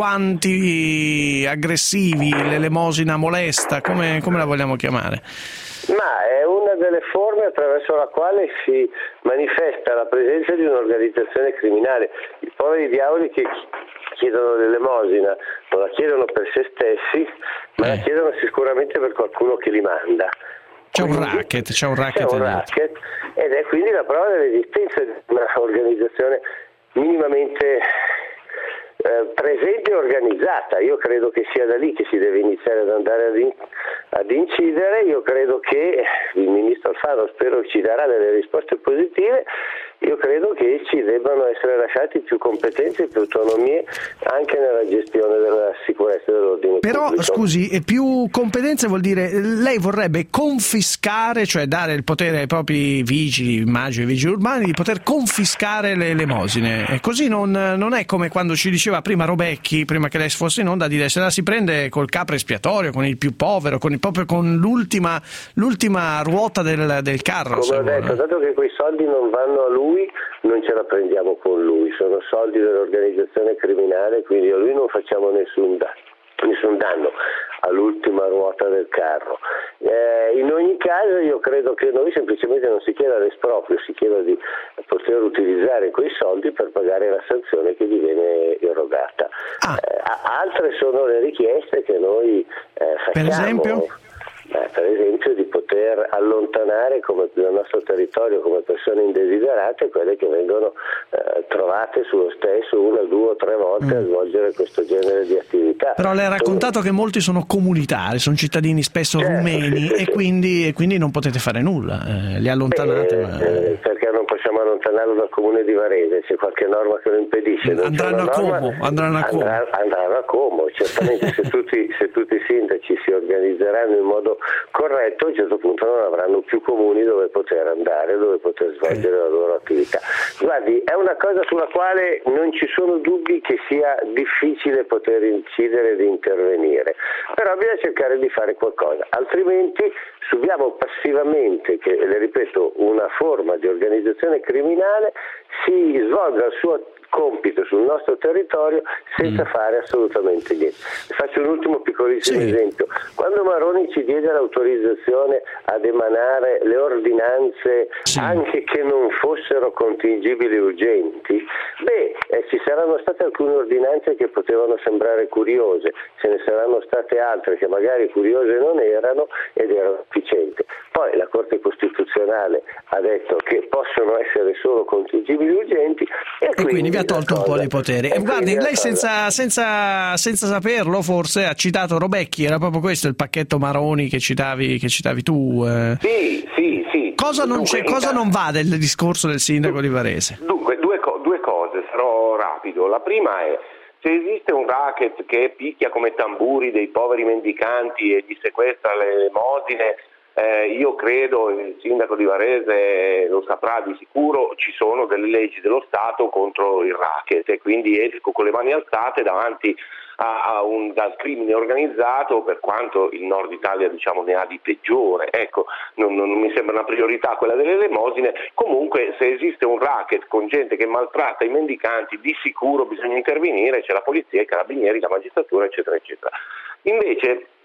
questuanti aggressivi, l'elemosina molesta, come, come la vogliamo chiamare? Ma è una delle forme attraverso la quale si manifesta la presenza di un'organizzazione criminale. I poveri diavoli che chiedono l'elemosina non la chiedono per se stessi, ma eh. la chiedono sicuramente per qualcuno che li manda. C'è un racket, c'è un racket. C'è un racket ed è quindi la prova dell'esistenza di un'organizzazione minimamente eh, presente e organizzata. Io credo che sia da lì che si deve iniziare ad andare ad, in, ad incidere. Io credo che il ministro Alfano, spero, ci darà delle risposte positive. Io credo che ci debbano essere lasciati più competenze e più autonomie anche nella gestione della sicurezza e dell'ordine Però, pubblico. scusi, e più competenze vuol dire lei vorrebbe confiscare, cioè dare il potere ai propri vigili, immagino, i vigili urbani, di poter confiscare le elemosine. E così non, non è come quando ci diceva prima Robecchi, prima che lei fosse in onda, di dire se la si prende col capro espiatorio, con il più povero, con il, proprio con l'ultima, l'ultima ruota del, del carro. Come ho detto, dato che quei soldi non vanno a lui, non ce la prendiamo con lui, sono soldi dell'organizzazione criminale, quindi a lui non facciamo nessun danno, nessun danno all'ultima ruota del carro. Eh, in ogni caso io credo che noi semplicemente non si chieda l'esproprio, si chieda di poter utilizzare quei soldi per pagare la sanzione che gli viene erogata. Ah. Eh, altre sono le richieste che noi eh, facciamo. Per esempio? Eh, per esempio di poter allontanare come, dal nostro territorio come persone indesiderate quelle che vengono eh, trovate sullo stesso una, due o tre volte mm. a svolgere questo genere di attività. Però lei ha raccontato che molti sono comunitari, sono cittadini spesso certo, rumeni sì, sì, e, sì. Quindi, e quindi non potete fare nulla, eh, li allontanate. Beh, ma... eh, perché non possiamo allontanarlo dal comune di Varese, c'è qualche norma che lo impedisce. Non andranno, a norma, Como, andranno a Como, andranno, andranno a Como, certamente se, tutti, se tutti i sindaci si organizzeranno in modo corretto, a un certo punto non avranno più comuni dove poter andare, dove poter svolgere la loro attività. Guardi, è una cosa sulla quale non ci sono dubbi che sia difficile poter incidere ed intervenire, però bisogna cercare di fare qualcosa, altrimenti subiamo passivamente che, le ripeto, una forma di organizzazione criminale si svolga il suo compito sul nostro territorio senza mm. fare assolutamente niente. Faccio un ultimo piccolissimo sì. esempio. Quando Maroni ci diede l'autorizzazione ad emanare le ordinanze sì. anche che non fossero contingibili urgenti, beh, eh, ci saranno state alcune ordinanze che potevano sembrare curiose, ce ne saranno state altre che magari curiose non erano ed erano efficienti. Poi la Corte Costituzionale ha detto che possono essere solo contingibili urgenti e, e quindi, quindi vi ha tolto un po' di potere. E guardi, lei senza, senza, senza saperlo forse ha citato Robecchi, era proprio questo il pacchetto Maroni che citavi, che citavi tu. Eh. Sì, sì, sì. Cosa, non, dunque, c'è, cosa non va del discorso del sindaco dunque, di Varese? Dunque, due, due cose, sarò rapido. La prima è: se esiste un racket che picchia come tamburi dei poveri mendicanti e gli sequestra le elemosine, eh, io credo, il sindaco di Varese lo saprà di sicuro, ci sono delle leggi dello Stato contro il racket e quindi esco con le mani alzate davanti a, a un, dal crimine organizzato, per quanto il nord Italia diciamo ne ha di peggiore. Ecco, non, non mi sembra una priorità quella delle elemosine. Comunque, se esiste un racket con gente che maltratta i mendicanti, di sicuro bisogna intervenire, c'è la polizia, i carabinieri, la magistratura, eccetera, eccetera. Invece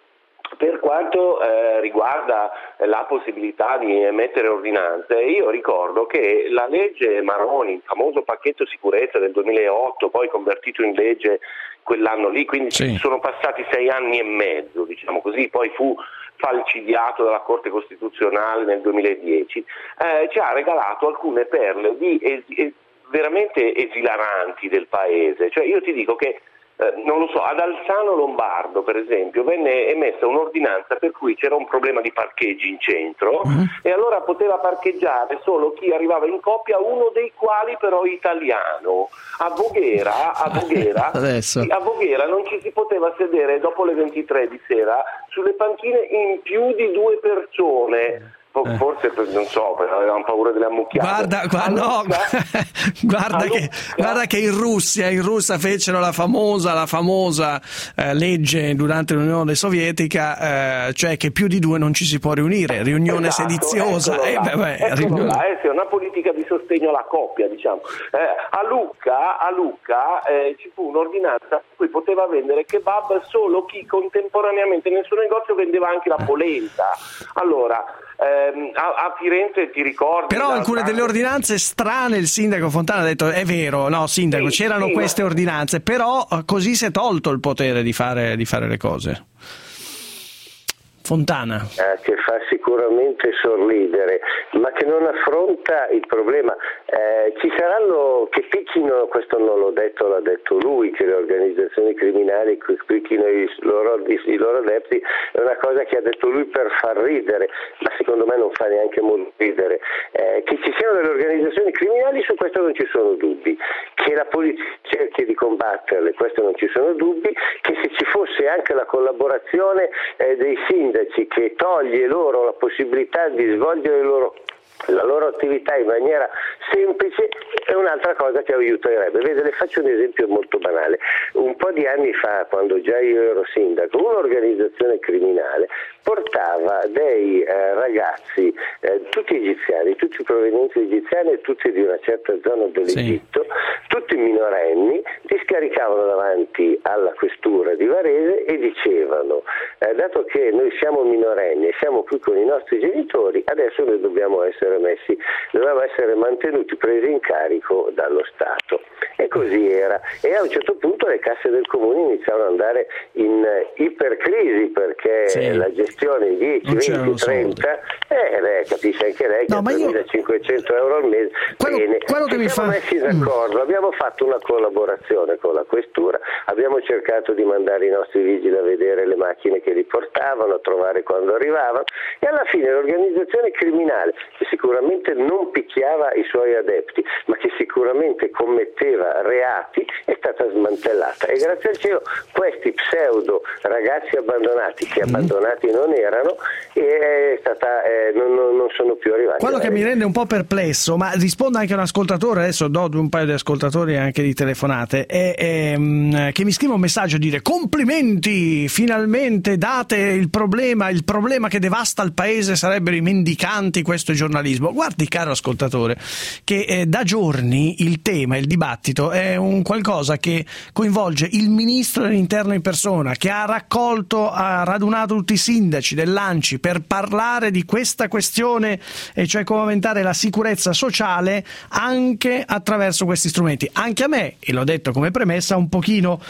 Per quanto eh, riguarda la possibilità di emettere ordinanze, io ricordo che la legge Maroni, il famoso pacchetto sicurezza del duemilaotto, poi convertito in legge quell'anno lì, quindi sì. sono passati sei anni e mezzo, diciamo così, poi fu falcidiato dalla Corte Costituzionale nel duemiladieci, eh, ci ha regalato alcune perle di es- es- veramente esilaranti del paese. Cioè io ti dico che Eh, non lo so, ad Alzano Lombardo per esempio venne emessa un'ordinanza per cui c'era un problema di parcheggi in centro uh-huh. e allora poteva parcheggiare solo chi arrivava in coppia, uno dei quali però italiano. A Voghera, a Voghera, a Voghera non ci si poteva sedere dopo le ventitré di sera sulle panchine in più di due persone. Forse non so, avevano paura delle ammucchiate. Guarda, guarda, no, guarda, che, guarda che in Russia, in Russia fecero la famosa, la famosa eh, legge durante l'Unione Sovietica, eh, cioè che più di due non ci si può riunire, riunione esatto, sediziosa. Eh, beh, beh, riunione... là, eh, è una politica di sostegno alla coppia, diciamo. Eh, a Lucca, a Lucca eh, ci fu un'ordinanza per cui poteva vendere kebab solo chi contemporaneamente nel suo negozio vendeva anche la polenta. Allora, ehm, a, a Firenze ti ricordi? Però alcune delle ordinanze strane il sindaco Fontana ha detto è vero, no sindaco, sì, c'erano sì, queste ma... ordinanze, però così si è tolto il potere di fare, di fare le cose. Fontana. Eh, che fa sicuramente sorridere, ma che non affronta il problema. Eh, ci saranno che picchino, questo non l'ho detto, l'ha detto lui, che le organizzazioni criminali picchino i loro, i, i loro adepti, è una cosa che ha detto lui per far ridere, ma secondo me non fa neanche molto ridere. Eh, che ci siano delle organizzazioni criminali, su questo non ci sono dubbi. Che la polizia cerchi di combatterle, questo non ci sono dubbi. Che se ci fosse anche la collaborazione eh, dei sindaci, che toglie loro la possibilità di svolgere il loro la loro attività in maniera semplice, è un'altra cosa che aiuterebbe. Vede, le faccio un esempio molto banale. Un po' di anni fa, quando già io ero sindaco, un'organizzazione criminale portava dei eh, ragazzi, eh, tutti egiziani, tutti provenienti egiziani e tutti di una certa zona dell'Egitto, sì. tutti minorenni, li scaricavano davanti alla questura di Varese e dicevano eh, dato che noi siamo minorenni e siamo qui con i nostri genitori, adesso noi dobbiamo essere messi, dovevamo essere mantenuti, presi in carico dallo Stato. E così era. E a un certo punto le casse del comune iniziarono ad andare in ipercrisi perché sì. la gestione dieci, venti, trenta, eh, lei capisce anche lei che no, duemilacinquecento io... euro al mese. Quello, Bene, quello che ci mi siamo fa... messi d'accordo, mm. abbiamo fatto una collaborazione con la questura, abbiamo cercato di mandare i nostri vigili a vedere le macchine che li portavano, a trovare quando arrivavano, e alla fine l'organizzazione criminale, che sicuramente non picchiava i suoi adepti, ma che sicuramente commetteva reati, è stata smantellata. E grazie al cielo questi pseudo ragazzi abbandonati, che abbandonati non erano, è stata, eh, non, non sono più arrivati. Quello che mi rende un po' perplesso, ma rispondo anche a un ascoltatore, adesso do un paio di ascoltatori anche di telefonate, è, è, che mi scrive un messaggio a dire: complimenti, finalmente date il problema, il problema che devasta il paese sarebbero i mendicanti, questo è giornalismo. Guardi, caro ascoltatore, che eh, da giorni il tema, il dibattito è un qualcosa che coinvolge il ministro dell'interno in persona, che ha raccolto, ha radunato tutti i sindaci dell'Anci per parlare di questa questione, e cioè come aumentare la sicurezza sociale anche attraverso questi strumenti. Anche a me, e l'ho detto come premessa, un pochino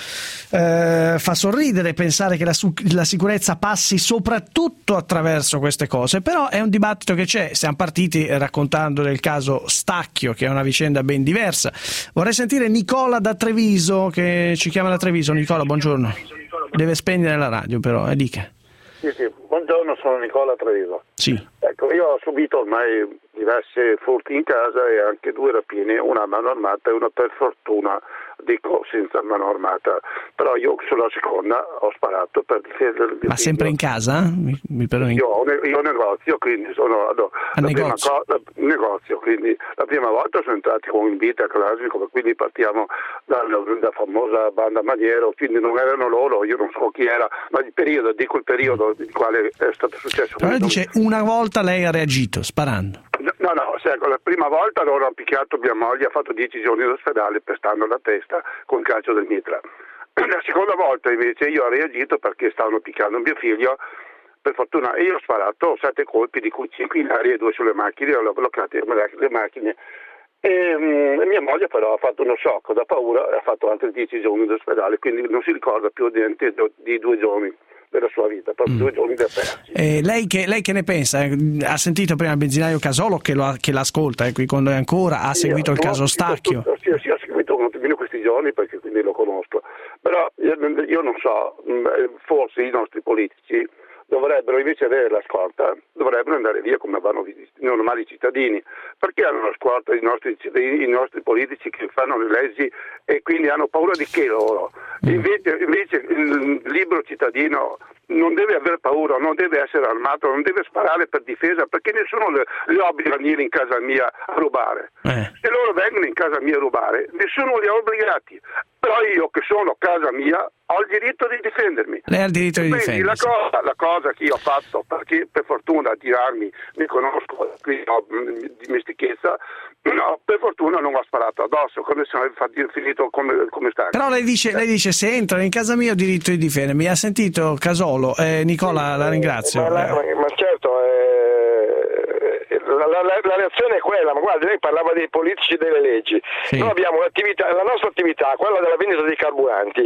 eh, fa sorridere pensare che la, la sicurezza passi soprattutto attraverso queste cose, però è un dibattito che c'è. Siamo partiti raccontando del caso Stacchio, che è una vicenda ben diversa. Vorrei sentire Nicola da Treviso, che ci chiama da Treviso. Nicola, buongiorno. Deve spegnere la radio però, eh, dica. Sì, sì, buongiorno, sono Nicola Treviso. Sì. Ecco, io ho subito ormai diversi furti in casa e anche due rapine, una a mano armata e una per fortuna, dico, senza mano armata, però io sulla seconda ho sparato per difendere il mio Ma figlio. Sempre in casa? Mi, mi io, ho, io ho negozio, quindi sono no, a la negozio. Prima co- la, negozio, quindi la prima volta sono entrati con invito classico, quindi partiamo dalla, dalla famosa banda Maniero, quindi non erano loro, io non so chi era, ma il periodo, dico il periodo in quale è stato successo. Però dice una volta lei ha reagito sparando. No, no, ecco, la prima volta loro hanno picchiato mia moglie, ha fatto dieci giorni all'ospedale pestando la testa con calcio del mitra. La seconda volta invece io ho reagito perché stavano picchiando mio figlio per fortuna, io ho sparato sette colpi, di cui cinque in aria e due sulle macchine, ho bloccato le macchine. E um, mia moglie però ha fatto uno shock da paura e ha fatto altri dieci giorni in ospedale, quindi non si ricorda più niente di due giorni della sua vita, proprio mm. due giorni da persi. Eh, lei, che, lei che ne pensa? Ha sentito prima il benzinaio Casolo che, lo, che l'ascolta, e eh, qui con noi ancora, ha seguito sì, il caso Stacchio? Sì, sì, ho seguito un attimino questi giorni perché quindi lo conosco, però io, io non so, forse i nostri politici dovrebbero, invece di avere la scorta, dovrebbero andare via come vanno i normali cittadini. Perché hanno la scorta i nostri, i nostri politici che fanno le leggi e quindi hanno paura di che loro? Invece, invece il libero cittadino non deve avere paura, non deve essere armato, non deve sparare per difesa, perché nessuno le, le obbliga a venire in casa mia a rubare. Eh. Se loro vengono in casa mia a rubare, nessuno li ha obbligati. Però io che sono a casa mia ho il diritto di difendermi. Lei ha il diritto di Quindi difendersi. La cosa, la cosa che io ho fatto, perché per fortuna di armi mi conosco, quindi ho dimestichezza, no, per fortuna non ho sparato addosso, come se non finito come, come sta. Però lei dice, lei dice se entrano in casa mia ho diritto di difendermi. Ha sentito Casolo? Eh, Nicola, la ringrazio. Ma, la, ma, ma certo, eh, la, la, la reazione è quella, ma guardi, lei parlava dei politici e delle leggi. Sì. Noi abbiamo un'attività, la nostra attività, quella della vendita dei carburanti.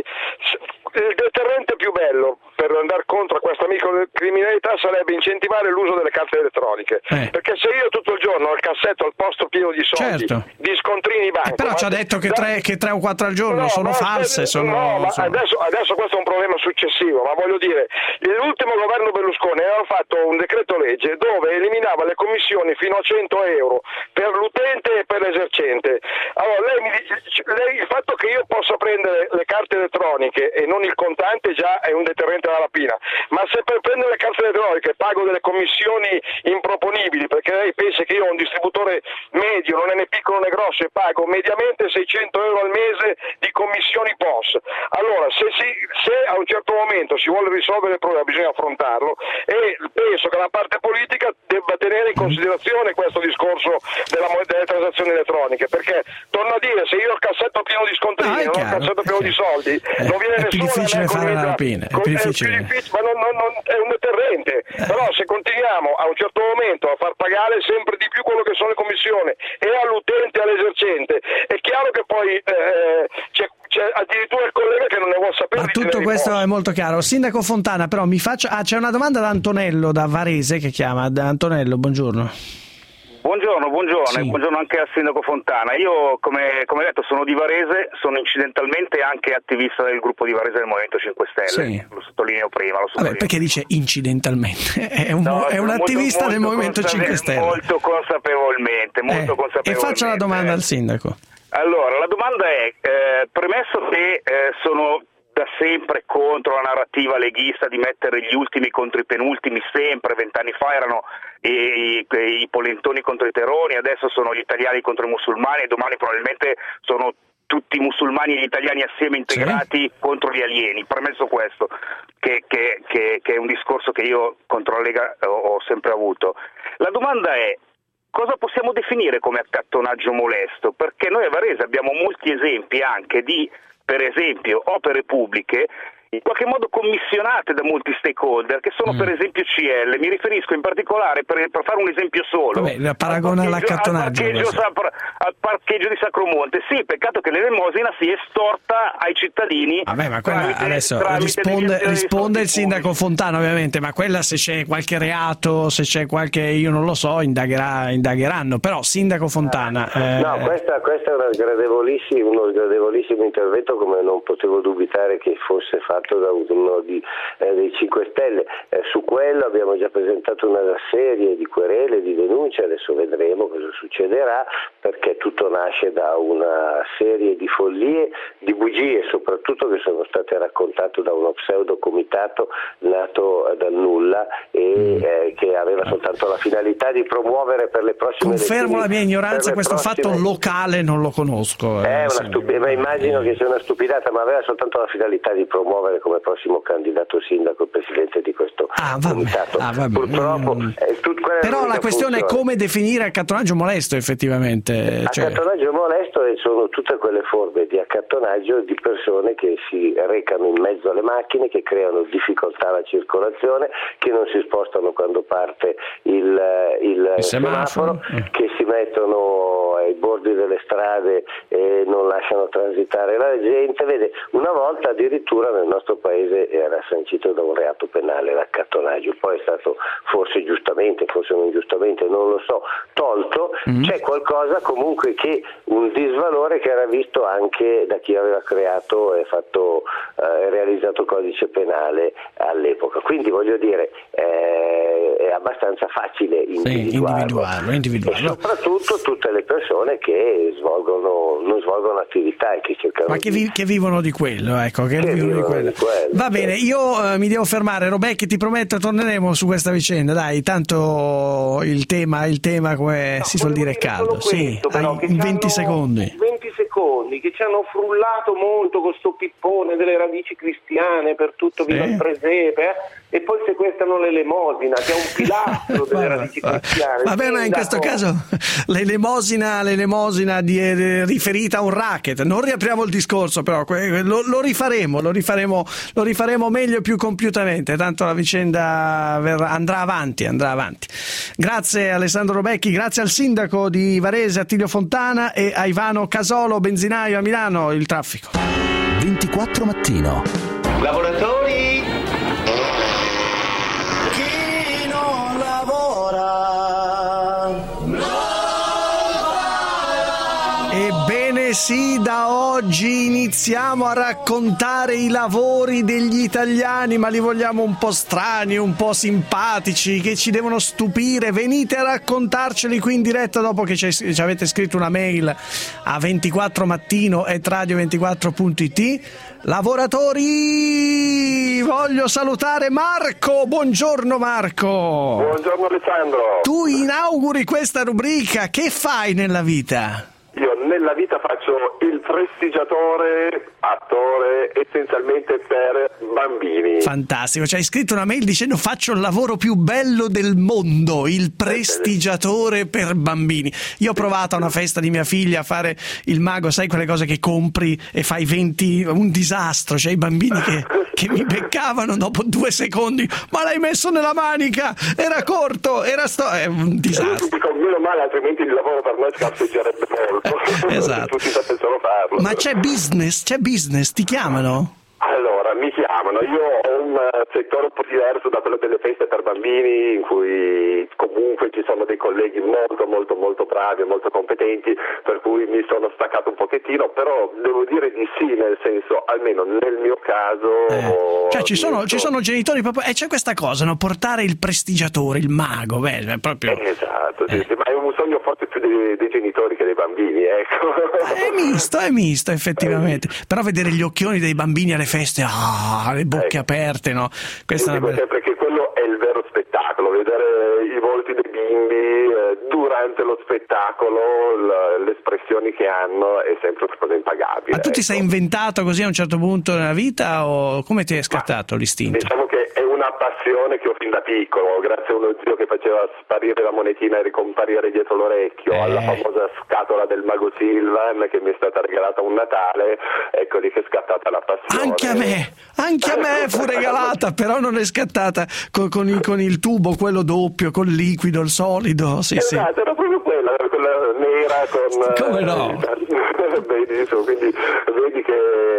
Il deterrente più bello per andare contro a questa microcriminalità sarebbe incentivare l'uso delle carte elettroniche, eh. perché se io tutto il giorno ho il cassetto al posto pieno di soldi, certo. di scontrini banco, eh, però ci ha detto che tre, che tre o quattro al giorno no, sono no, false, sono, no, ma sono... Adesso, adesso questo è un problema successivo, ma voglio dire, l'ultimo governo Berlusconi aveva fatto un decreto legge dove eliminava le commissioni fino a cento euro per l'utente e per l'esercente. Allora lei mi dice, lei, il fatto che io possa prendere le carte elettroniche e non il contante già è un deterrente alla rapina, ma se per prendere le carte elettroniche pago delle commissioni improponibili, perché lei pensa che io ho un distributore medio, non è né piccolo né grosso, e pago mediamente seicento euro al mese di commissioni P O S, allora se, si, se a un certo momento si vuole risolvere il problema bisogna affrontarlo, e penso che la parte politica debba tenere in considerazione questo discorso della, delle transazioni elettroniche, perché torno a dire, se io ho il cassetto pieno di scontrini, no, non ho il cassetto pieno di soldi, eh, non viene è più nessuno difficile fare la rapina, è più difficile. È più difficile, ma non, non, non, è un deterrente, eh. Però se continuiamo a un certo momento a far pagare sempre di più quello che sono le commissioni e all'utente e all'esercente, è chiaro che poi eh, c'è, c'è addirittura il collega che non ne vuole sapere. Ma tutto questo è molto chiaro. Sindaco Fontana, però mi faccio, ah, c'è una domanda da Antonello da Varese che chiama. Da Antonello, buongiorno. Buongiorno, buongiorno, sì. E buongiorno anche al sindaco Fontana. Io, come, come detto, sono di Varese, sono incidentalmente anche attivista del gruppo di Varese del Movimento cinque Stelle. Sì. Lo sottolineo prima. Lo sottolineo. Vabbè, perché dice incidentalmente? È un, no, è un molto, attivista molto del Movimento cinque Stelle. Molto consapevolmente, molto eh, consapevolmente. E faccio la domanda al sindaco. Allora, la domanda è, eh, premesso che eh, sono da sempre contro la narrativa leghista di mettere gli ultimi contro i penultimi, sempre, vent'anni fa erano i, i, i polentoni contro i terroni, adesso sono gli italiani contro i musulmani e domani probabilmente sono tutti i musulmani e gli italiani assieme integrati, sì, contro gli alieni. Premesso questo, che, che, che, che è un discorso che io contro la Lega ho, ho sempre avuto, la domanda è: cosa possiamo definire come accattonaggio molesto? Perché noi a Varese abbiamo molti esempi anche di, per esempio, opere pubbliche in qualche modo commissionate da molti stakeholder, che sono mm. per esempio C L. Mi riferisco in particolare, per, per fare un esempio solo, Vabbè, la paragona all'accattonaggio, al parcheggio, al parcheggio di Sacromonte. Sì, peccato che l'elemosina si estorta ai cittadini. Vabbè, ma quella tramite, adesso tramite risponde, risponde il sindaco pubblici. Fontana, ovviamente, ma quella, se c'è qualche reato, se c'è qualche, io non lo so, indagherà, indagheranno. Però sindaco Fontana, eh... no, questa, questa è una gradevolissimo, uno gradevolissimo intervento, come non potevo dubitare che fosse fatto da uno di, eh, dei cinque Stelle. Eh, su quello abbiamo già presentato una serie di querele, di denunce, adesso vedremo cosa succederà, perché tutto nasce da una serie di follie, di bugie soprattutto, che sono state raccontate da uno pseudo comitato nato dal nulla e eh, che aveva soltanto la finalità di promuovere per le prossime Confermo elezioni, la mia ignoranza, questo prossime... fatto locale non lo conosco. Eh, eh, una sì. stupi... ma immagino che sia una stupidata, ma aveva soltanto la finalità di promuovere come prossimo candidato sindaco il presidente di questo ah, vabbè. comitato. Ah, vabbè. Purtroppo mm. eh, tut... quella Però la questione funziona. È come definire accattonaggio molesto effettivamente. Cioè... Accattonaggio molesto sono tutte quelle forme di accattonaggio di persone che si recano in mezzo alle macchine, che creano difficoltà alla circolazione, che non si spostano quando parte il, il, il semaforo, semaforo, che si mettono ai bordi delle strade e non lasciano transitare la gente. Vede, una volta addirittura nel nostro paese era sancito da un reato penale l'accattonaggio, poi è stato forse giustamente, forse non giustamente, non lo so, tolto. Mm-hmm. C'è qualcosa comunque che un disvalore che era visto anche da chi aveva creato e fatto eh, realizzato il codice penale all'epoca, quindi voglio dire eh, è abbastanza facile individuarlo, sì, individuarlo, individuarlo. E soprattutto tutte le persone che svolgono non svolgono attività e che cercano ma che, di... vi, che vivono di quello, ecco, che, che vivono di quello. Di quello va bene, io eh, mi devo fermare, Robecchi, ti prometto torneremo su questa vicenda, dai, tanto il tema il tema come no, si suol dire è caldo, sì, questo, però, in venti secondi venti secondi che ci hanno frullato molto con sto pippone delle radici cristiane per tutto viva il presepe eh? E poi sequestrano l'elemosina che è un pilastro delle radici cristiane. Vabbè, ma in questo caso l'elemosina l'elemosina di, eh, riferita a un racket, non riapriamo il discorso, però lo, lo rifaremo lo rifaremo lo rifaremo meglio e più compiutamente, tanto la vicenda verrà, andrà avanti andrà avanti. Grazie Alessandro Robecchi, grazie al sindaco di Varese Attilio Fontana e a Ivano Casolo, benzinaio a Milano. Il traffico ventiquattro mattino. Lavoratori, chi non lavora non paga. Ebbene sì, da oggi iniziamo a raccontare i lavori degli italiani, ma li vogliamo un po' strani, un po' simpatici, che ci devono stupire. Venite a raccontarceli qui in diretta dopo che ci avete scritto una mail a ventiquattro mattino at radio ventiquattro punto it. Lavoratori, voglio salutare Marco. Buongiorno Marco. Buongiorno Alessandro. Tu inauguri questa rubrica, che fai nella vita? Io nella vita faccio il prestigiatore, attore essenzialmente per bambini. Fantastico, ci hai scritto una mail dicendo faccio il lavoro più bello del mondo, il prestigiatore per bambini. Io ho provato a una festa di mia figlia a fare il mago, sai quelle cose che compri e fai venti, un disastro, cioè i bambini che, che mi beccavano dopo due secondi, ma l'hai messo nella manica, era corto, era sto... è un disastro. Dico, meno male, altrimenti il lavoro per noi scarseggerebbe molto. Esatto. Tutti sapessero farlo. Ma c'è business, c'è business, ti chiamano? Allora, mi chiamano, io ho un settore un po' diverso da quello delle feste per bambini, in cui comunque ci sono dei colleghi molto molto molto bravi e molto competenti, per cui mi sono staccato un pochettino, però devo dire di sì, nel senso, almeno nel mio caso... Eh. Cioè ci sono, ci sono genitori proprio, e eh, c'è questa cosa, no? Portare il prestigiatore, il mago, beh, è proprio... Esatto, sì, eh. sì, ma è un sogno forse più dei, dei genitori che dei bambini, ecco. È misto, è misto effettivamente, eh. Però vedere gli occhioni dei bambini alle feste, ah, le bocche ecco. aperte, no? Questa Io dico è una... sempre che quello è il vero spettacolo, vedere i volti dei bimbi eh, durante lo spettacolo, l- le espressioni che hanno è sempre una cosa impagabile. Ma tu ecco. ti sei inventato così a un certo punto nella vita o come ti è scattato Ma, l'istinto? Diciamo che è una passione che ho fin da piccolo, grazie a uno zio che faceva sparire la monetina e ricomparire dietro l'orecchio, eh. alla famosa scatola del mago Silvan che mi è stata regalata un Natale, ecco lì che è scattata la passione. Anche a me, anche a me fu regalata, però non è scattata con, con, il, con il tubo, quello doppio, col liquido, il solido, sì esatto, sì. Era proprio quella, quella nera con... Come no? Benissimo, quindi vedi che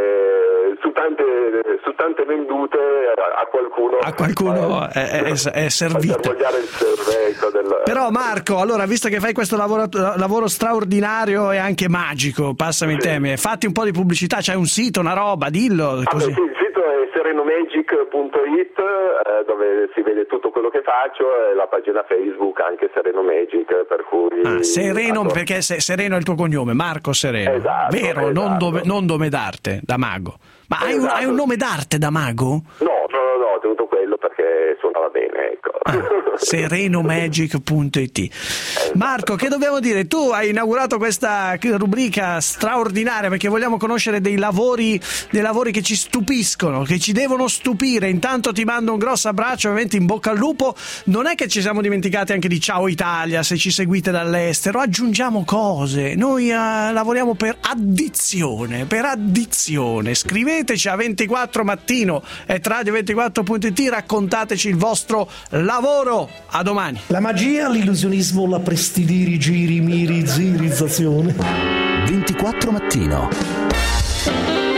su tante, su tante vendute a qualcuno a qualcuno è, è, è servita. Il cervello del... Però Marco, allora, visto che fai questo lavoro, lavoro straordinario e anche magico, passami il sì. termine, fatti un po' di pubblicità, c'hai un sito, una roba, dillo così. Ah, beh, sì, il sito è serenomagic punto it eh, dove si vede tutto quello che faccio, e la pagina Facebook anche Sereno Magic, per cui ah, Sereno, allora... perché Sereno è il tuo cognome, Marco Sereno, esatto, vero? Esatto. Non, dove, non nome d'arte, da mago. Ma hai, esatto. un, hai un nome d'arte da mago? No, no, no, no, ho tenuto quello perché suonava bene, ecco. Ah, serenomagic punto it. Marco, che dobbiamo dire? Tu hai inaugurato questa rubrica straordinaria perché vogliamo conoscere dei lavori, dei lavori che ci stupiscono, che ci devono stupire. Intanto ti mando un grosso abbraccio, ovviamente in bocca al lupo. Non è che ci siamo dimenticati anche di Ciao Italia, se ci seguite dall'estero, aggiungiamo cose. Noi uh, lavoriamo per addizione, per addizione. Scriveteci a ventiquattro mattino at radio ventiquattro punto it, raccontateci il vostro lavoro. A domani. La magia, l'illusionismo, la prestidirigiri, miri, zirizzazione. ventiquattro mattino.